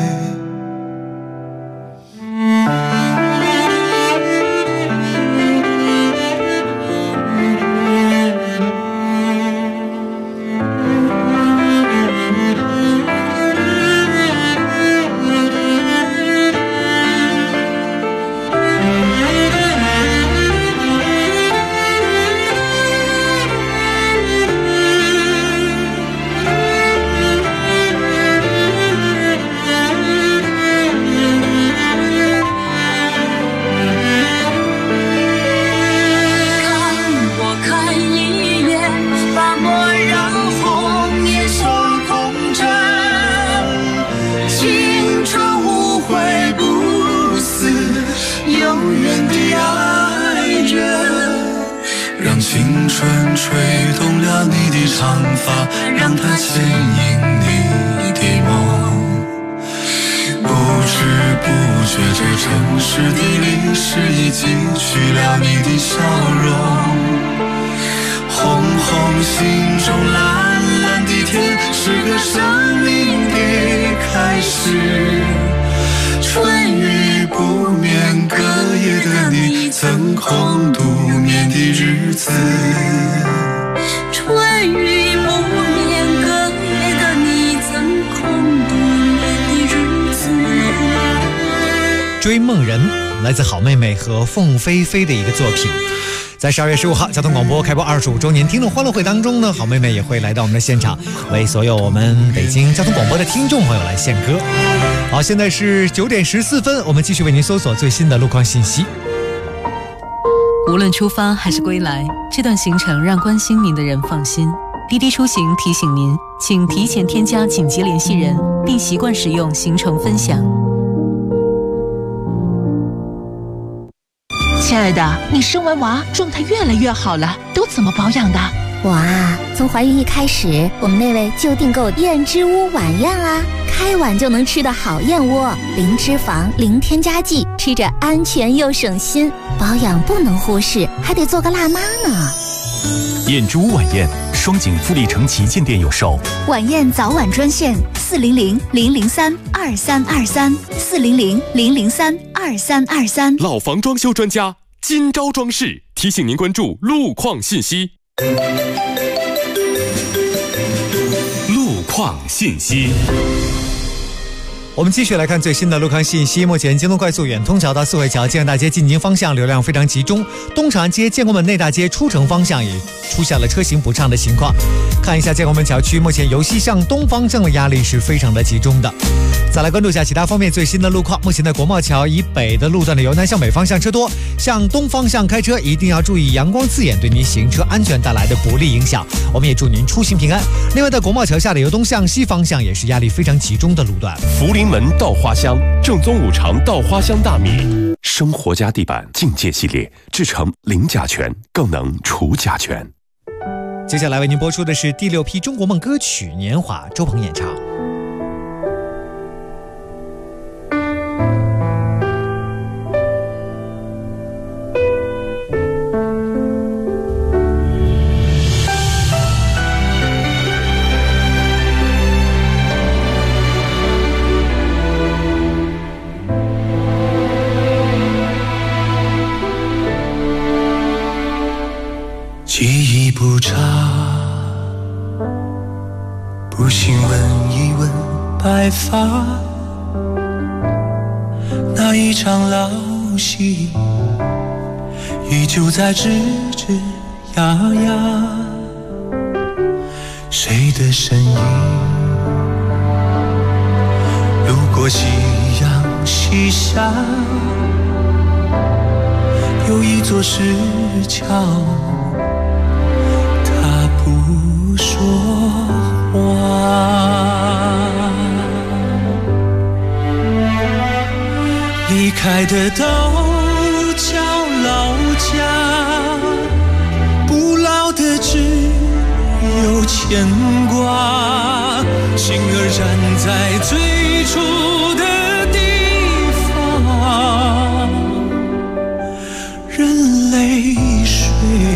青春吹动了你的长发，让它牵引你的梦。不知不觉，这城市的历史已记取了你的笑容。红红心中，蓝蓝的天，是个生命的开始。春雨不眠，隔夜的你曾空独眠的日子。 春雨不眠，隔夜的你曾空独眠的日子。 追梦人来自好妹妹和凤飞飞的一个作品。 在12月15号交通广播开播25周年听众欢乐会当中呢，好妹妹也会来到我们的现场，为所有我们北京交通广播的听众朋友来献歌。好，现在是9点14分，我们继续为您搜索最新的路况信息。 无论出发还是归来，这段行程让关心您的人放心。滴滴出行提醒您，请提前添加紧急联系人，并习惯使用行程分享。 亲爱的，你生完娃状态越来越好了，都怎么保养的？ 我啊，从怀孕一开始，我们那位就订购燕之屋晚宴啊，开碗就能吃的好燕窝，零脂肪，零添加剂，吃着安全又省心，保养不能忽视，还得做个辣妈呢。 燕之屋晚宴，双井富力城旗舰店有售。 晚宴早晚专线400-003-2323，400-003-2323。 老房装修专家今朝装饰提醒您关注路况信息。路况信息。 我们继续来看最新的路况信息。目前京东快速远通桥到四惠桥建安大街进京方向流量非常集中，东长安街建国门内大街出城方向也出现了车行不畅的情况。看一下建国门桥区，目前由西向东方向的压力是非常的集中的。再来关注一下其他方面最新的路况。目前在国贸桥以北的路段的由南向北方向车多，向东方向开车一定要注意阳光刺眼对您行车安全带来的不利影响。我们也祝您出行平安。另外在国贸桥下的由东向西方向也是压力非常集中的路段。 福临门稻花香，正宗五常稻花香大米，生活家地板境界系列制成零甲醛，更能除甲醛。 接下来为您播出的是第6批中国梦歌曲《年华》，周鹏演唱。 记忆不差，不信问一问白发，那一场老戏依旧在吱吱呀呀，谁的身影路过夕阳西下，有一座石桥不说话，离开的都叫老家，不老的只有牵挂，心儿站在最初的地方，任泪水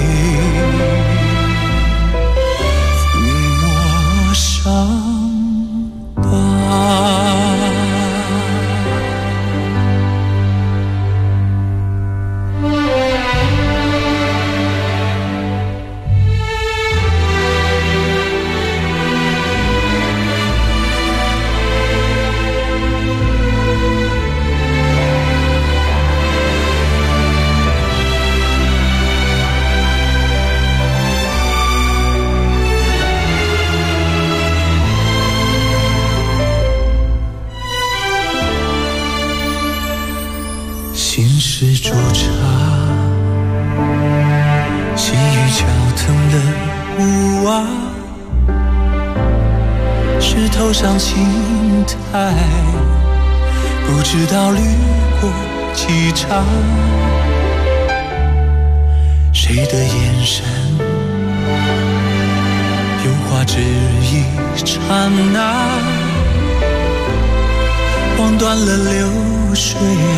伤疤。心事驻扎，细雨敲疼了屋瓦，石头上青苔，不知道滤过几场，谁的眼神有话只一刹那，望断了流水，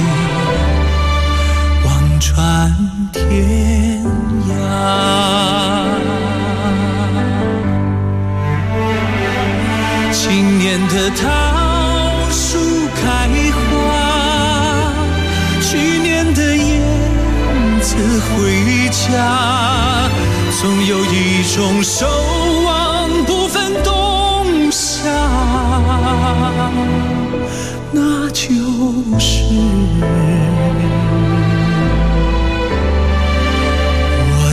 望穿天涯。今年的桃树开花，去年的燕子回家，总有一种守望不分冬夏，那就是我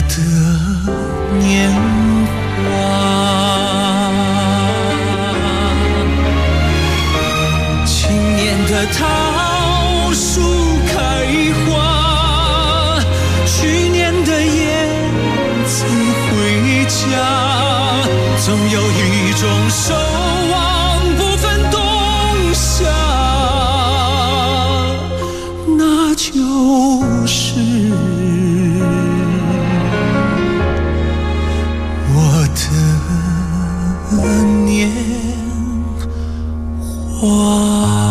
总有一种守望不分冬夏，那就是我的年华。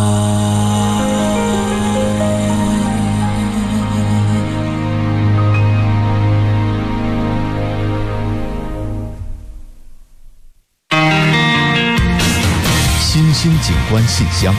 新兴景观信箱。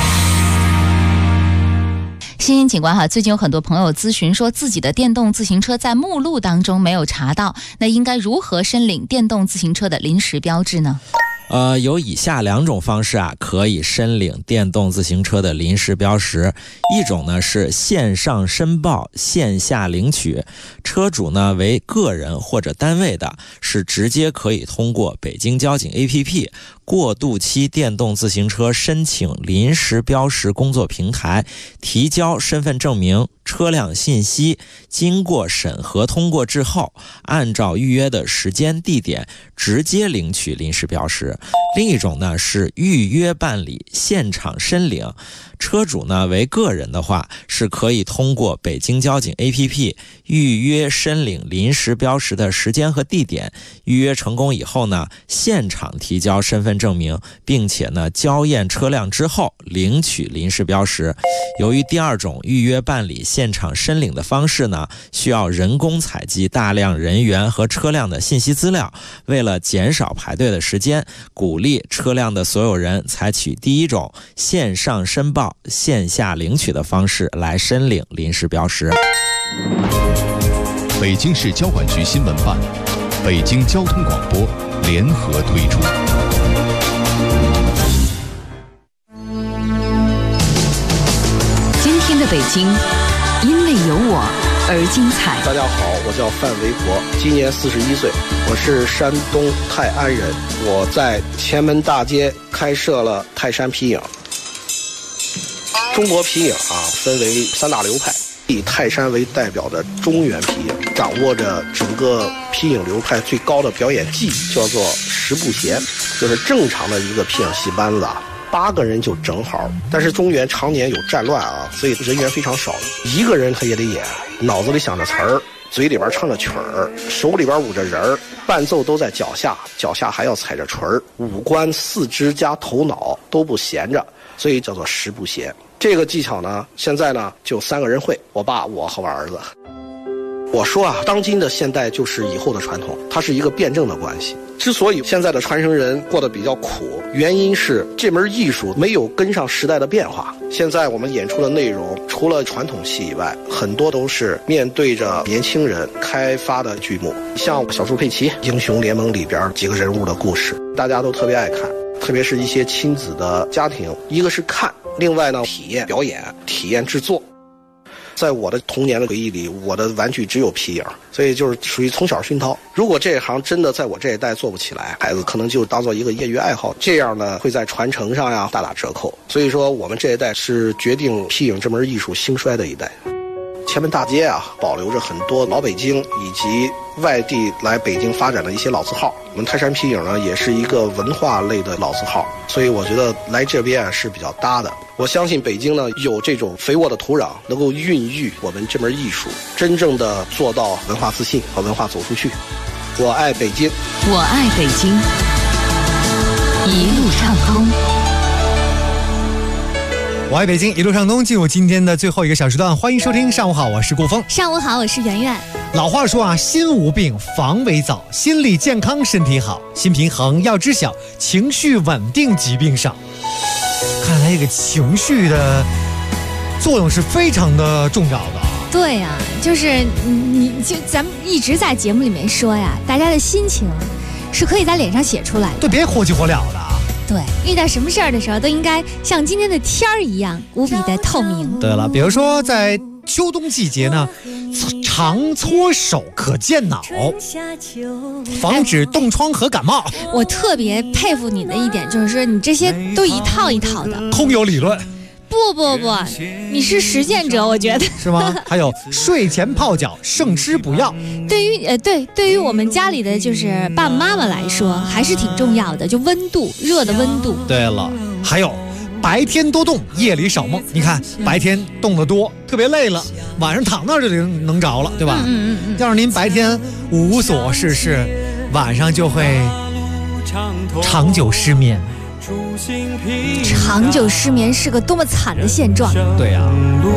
新兴景观哈，最近有很多朋友咨询说自己的电动自行车在目录当中没有查到，那应该如何申领电动自行车的临时标志呢？ 有以下2种方式啊，可以申领电动自行车的临时标识。一种呢是线上申报，线下领取。车主呢为个人或者单位的，是直接可以通过北京交警 APP 过渡期电动自行车申请临时标识工作平台提交身份证明、车辆信息，经过审核通过之后，按照预约的时间地点直接领取临时标识。另一种呢是预约办理，现场申领。车主呢为个人的话，是可以通过北京交警 APP 预约申领临时标识的时间和地点，预约成功以后呢，现场提交身份证明，并且呢交验车辆之后领取临时标识。由于第2种预约办理现场申领的方式呢，需要人工采集大量人员和车辆的信息资料，为了减少排队的时间，鼓励车辆的所有人采取第1种线上申报、线下领取的方式来申领临时标识。 北京市交管局新闻办、北京交通广播联合推出。 今天的北京，因为有我而精彩。 大家好，我叫范维国，今年41岁，我是山东泰安人。我在前门大街开设了泰山皮影。中国皮影啊，分为3大流派，以泰山为代表的中原皮影，掌握着整个皮影流派最高的表演技，叫做10步弦，就是正常的一个皮影戏班子啊，8个人就正好。但是中原常年有战乱啊，所以人员非常少，1个人他也得演，脑子里想着词儿，嘴里边唱着曲儿，手里边舞着人儿，伴奏都在脚下，脚下还要踩着锤儿，五官、四肢加头脑都不闲着，所以叫做10步弦。这个技巧呢，现在呢就3个人会，我爸、我和我儿子。我说啊，当今的现代就是以后的传统，它是一个辩证的关系。之所以现在的传承人过得比较苦，原因是这门艺术没有跟上时代的变化。现在我们演出的内容，除了传统戏以外，很多都是面对着年轻人开发的剧目，像《小猪佩奇》《英雄联盟》里边几个人物的故事，大家都特别爱看。特别是一些亲子的家庭，一个是看，另外呢体验表演、体验制作。在我的童年的回忆里，我的玩具只有皮影，所以就是属于从小熏陶。如果这一行真的在我这一代做不起来，孩子可能就当做一个业余爱好，这样呢会在传承上呀大打折扣。所以说我们这一代是决定皮影这门艺术兴衰的一代。前门大街啊，保留着很多老北京以及外地来北京发展的一些老字号。我们泰山皮影呢，也是一个文化类的老字号，所以我觉得来这边是比较搭的。我相信北京呢有这种肥沃的土壤，能够孕育我们这门艺术，真正的做到文化自信和文化走出去。我爱北京， 我爱北京，一路畅通。 我爱北京，一路上东，进入今天的最后一个小时段，欢迎收听。上午好，我是顾峰。 上午好，我是圆圆。 老话说啊，心无病防为早，心理健康身体好，心平衡要知晓，情绪稳定疾病少。看来这个情绪的作用是非常的重要的。 对呀，就是咱们一直在节目里面说呀，大家的心情是可以在脸上写出来的。 对，别火急火燎的。 对，遇到什么事儿的时候，都应该像今天的天儿一样无比的透明。 对了，比如说在秋冬季节呢，常搓手可健脑，防止冻疮和感冒。 我特别佩服你的一点就是说，你这些都一套一套的， 空有理论。 不不，你是实践者，我觉得是吗？还有睡前泡脚，胜吃补药。 对于我们家里的就是爸爸妈妈来说，还是挺重要的，就温度，热的温度。 对了，还有白天多动，夜里少梦。你看白天动得多，特别累了，晚上躺那儿就能着了，对吧？要是您白天无所事事，晚上就会长久失眠。 长久失眠是个多么惨的现状。 对呀，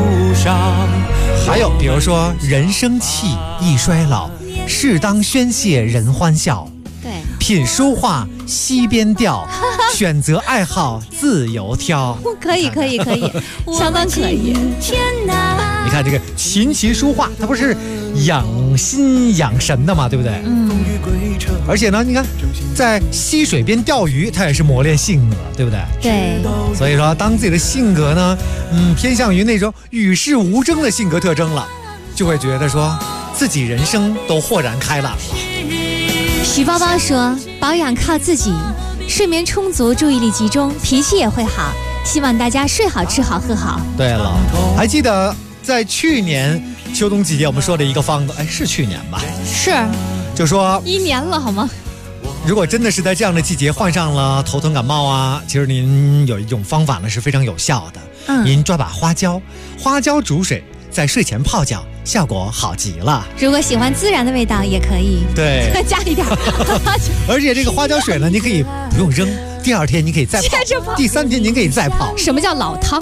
还有比如说人生气易衰老，适当宣泄人欢笑。 对， 品书画西边调，选择爱好自由挑。 可以，相当可以。 你看这个琴棋书画，它不是养心养神的嘛，对不对？而且呢，你看在溪水边钓鱼，它也是磨练性格，对不对？ 对。 所以说，当自己的性格呢，偏向于那种与世无争的性格特征了，就会觉得说自己人生都豁然开朗了。 许包包说，保养靠自己，睡眠充足，注意力集中，脾气也会好。希望大家睡好吃好喝好。 对了，还记得在去年秋冬季节我们说的一个方子，是去年吧？ 是， 就说 1年了好吗？ 如果真的是在这样的季节患上了头疼感冒啊，其实您有一种方法呢是非常有效的。您抓把花椒煮水，在睡前泡脚，效果好极了。 如果喜欢自然的味道也可以， 对， 再加一点。 而且这个花椒水呢，你可以不用扔，第二天你可以再泡，第3天您可以再泡。 什么叫老汤？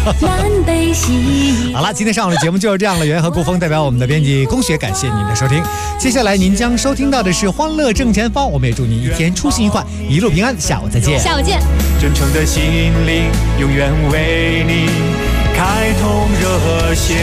好了，今天上午的节目就是这样了。袁和顾峰代表我们的编辑龚雪，感谢您的收听。接下来您将收听到的是欢乐正前方，我们也祝您一天出行愉快，一路平安。下午再见。 下午见。 真诚的心灵永远为你开通热线，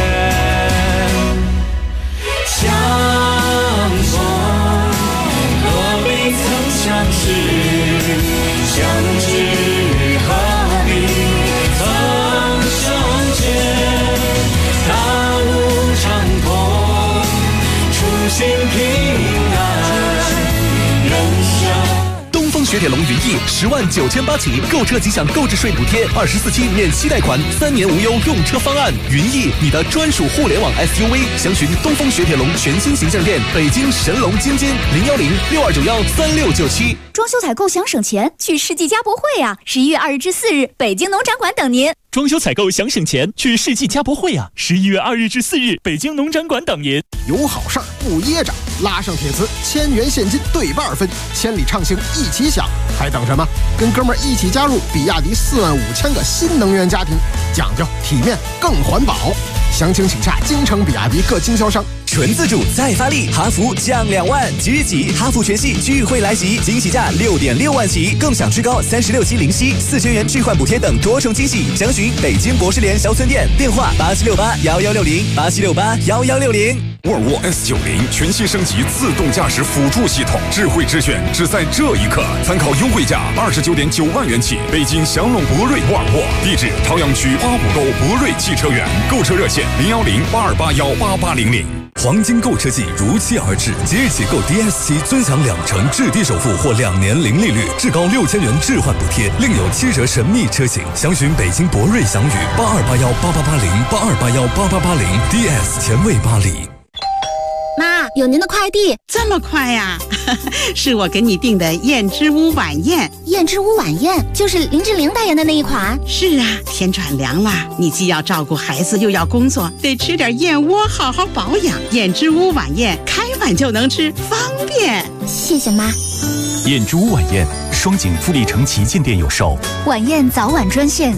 相逢若未曾相识，相知何必曾相见，大路长通，初心平安，人生。 东风雪铁龙云翼10.98000起，购车即享购置税补贴，24期免息贷款，3年无忧用车方案。云翼，你的专属互联网 SUV， 详询东风雪铁龙全新形象店，北京神龙津津01062913697。 装修采购想省钱，去世纪家博会啊！11月2日至4日，北京农展馆等您。 装修采购想省钱，去世纪家博会啊！11月2日至4日，北京农展馆等您。 有好事儿不噎着，拉上铁磁，1000元现金对半分，千里畅行一起享，还等什么？跟哥们儿一起加入比亚迪45000个新能源家庭，讲究体面更环保。详情请洽京城比亚迪各经销商。 纯自主再发力，哈弗降2万，即日起哈弗全系聚会来袭，惊喜价6.6万起，更享至高36期零息，4000元置换补贴等多重惊喜。详询北京博士联销村店，电话87681160，87681160。 沃尔沃 S90 全新升级自动驾驶辅助系统，智慧之选只在这一刻。参考优惠价29.9万元起，北京祥龙博瑞沃尔沃，地址朝阳区花湖沟博瑞汽车园，购车热线01082818800。 黄金购车季如期而至，即日起购 DS7尊享2成至低首付或2年零利率，至高6000元置换补贴，另有7折神秘车型。详询北京博瑞祥宇82818880，82818880 DS 前卫巴黎。 妈，有您的快递。 这么快呀？是我给你订的燕之屋晚宴。 燕之屋晚宴就是林志玲代言的那一款。 是啊，天转凉了，你既要照顾孩子又要工作，得吃点燕窝好好保养。燕之屋晚宴开碗就能吃，方便。 谢谢妈。 燕之屋晚宴，双井富力城旗舰店有售。 晚宴早晚专线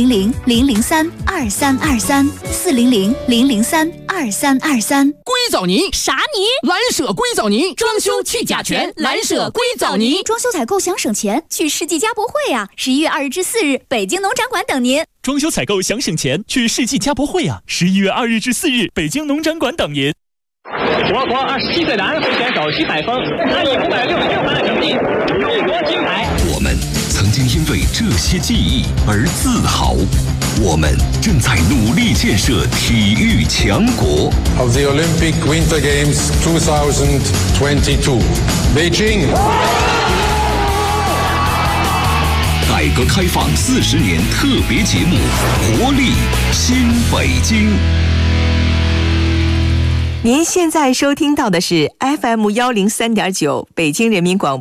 400-003-2323，400-003-2323。 硅藻泥？啥泥？蓝舍硅藻泥，装修去甲醛，蓝舍硅藻泥。 装修采购想省钱，去世纪家博会啊！11月2日至4日，北京农展馆等您。 装修采购想省钱，去世纪家博会啊！11月2日至4日，北京农展馆等您。 我国27岁男会选手徐海峰，他以566分的成绩勇夺金牌。 我们曾经因为这些记忆而自豪，我们正在努力建设体育强国。 Of the Olympic Winter Games 2022, Beijing. 改革开放40年特别节目《活力新北京》。 您现在收听到的是 FM103.9北京人民广播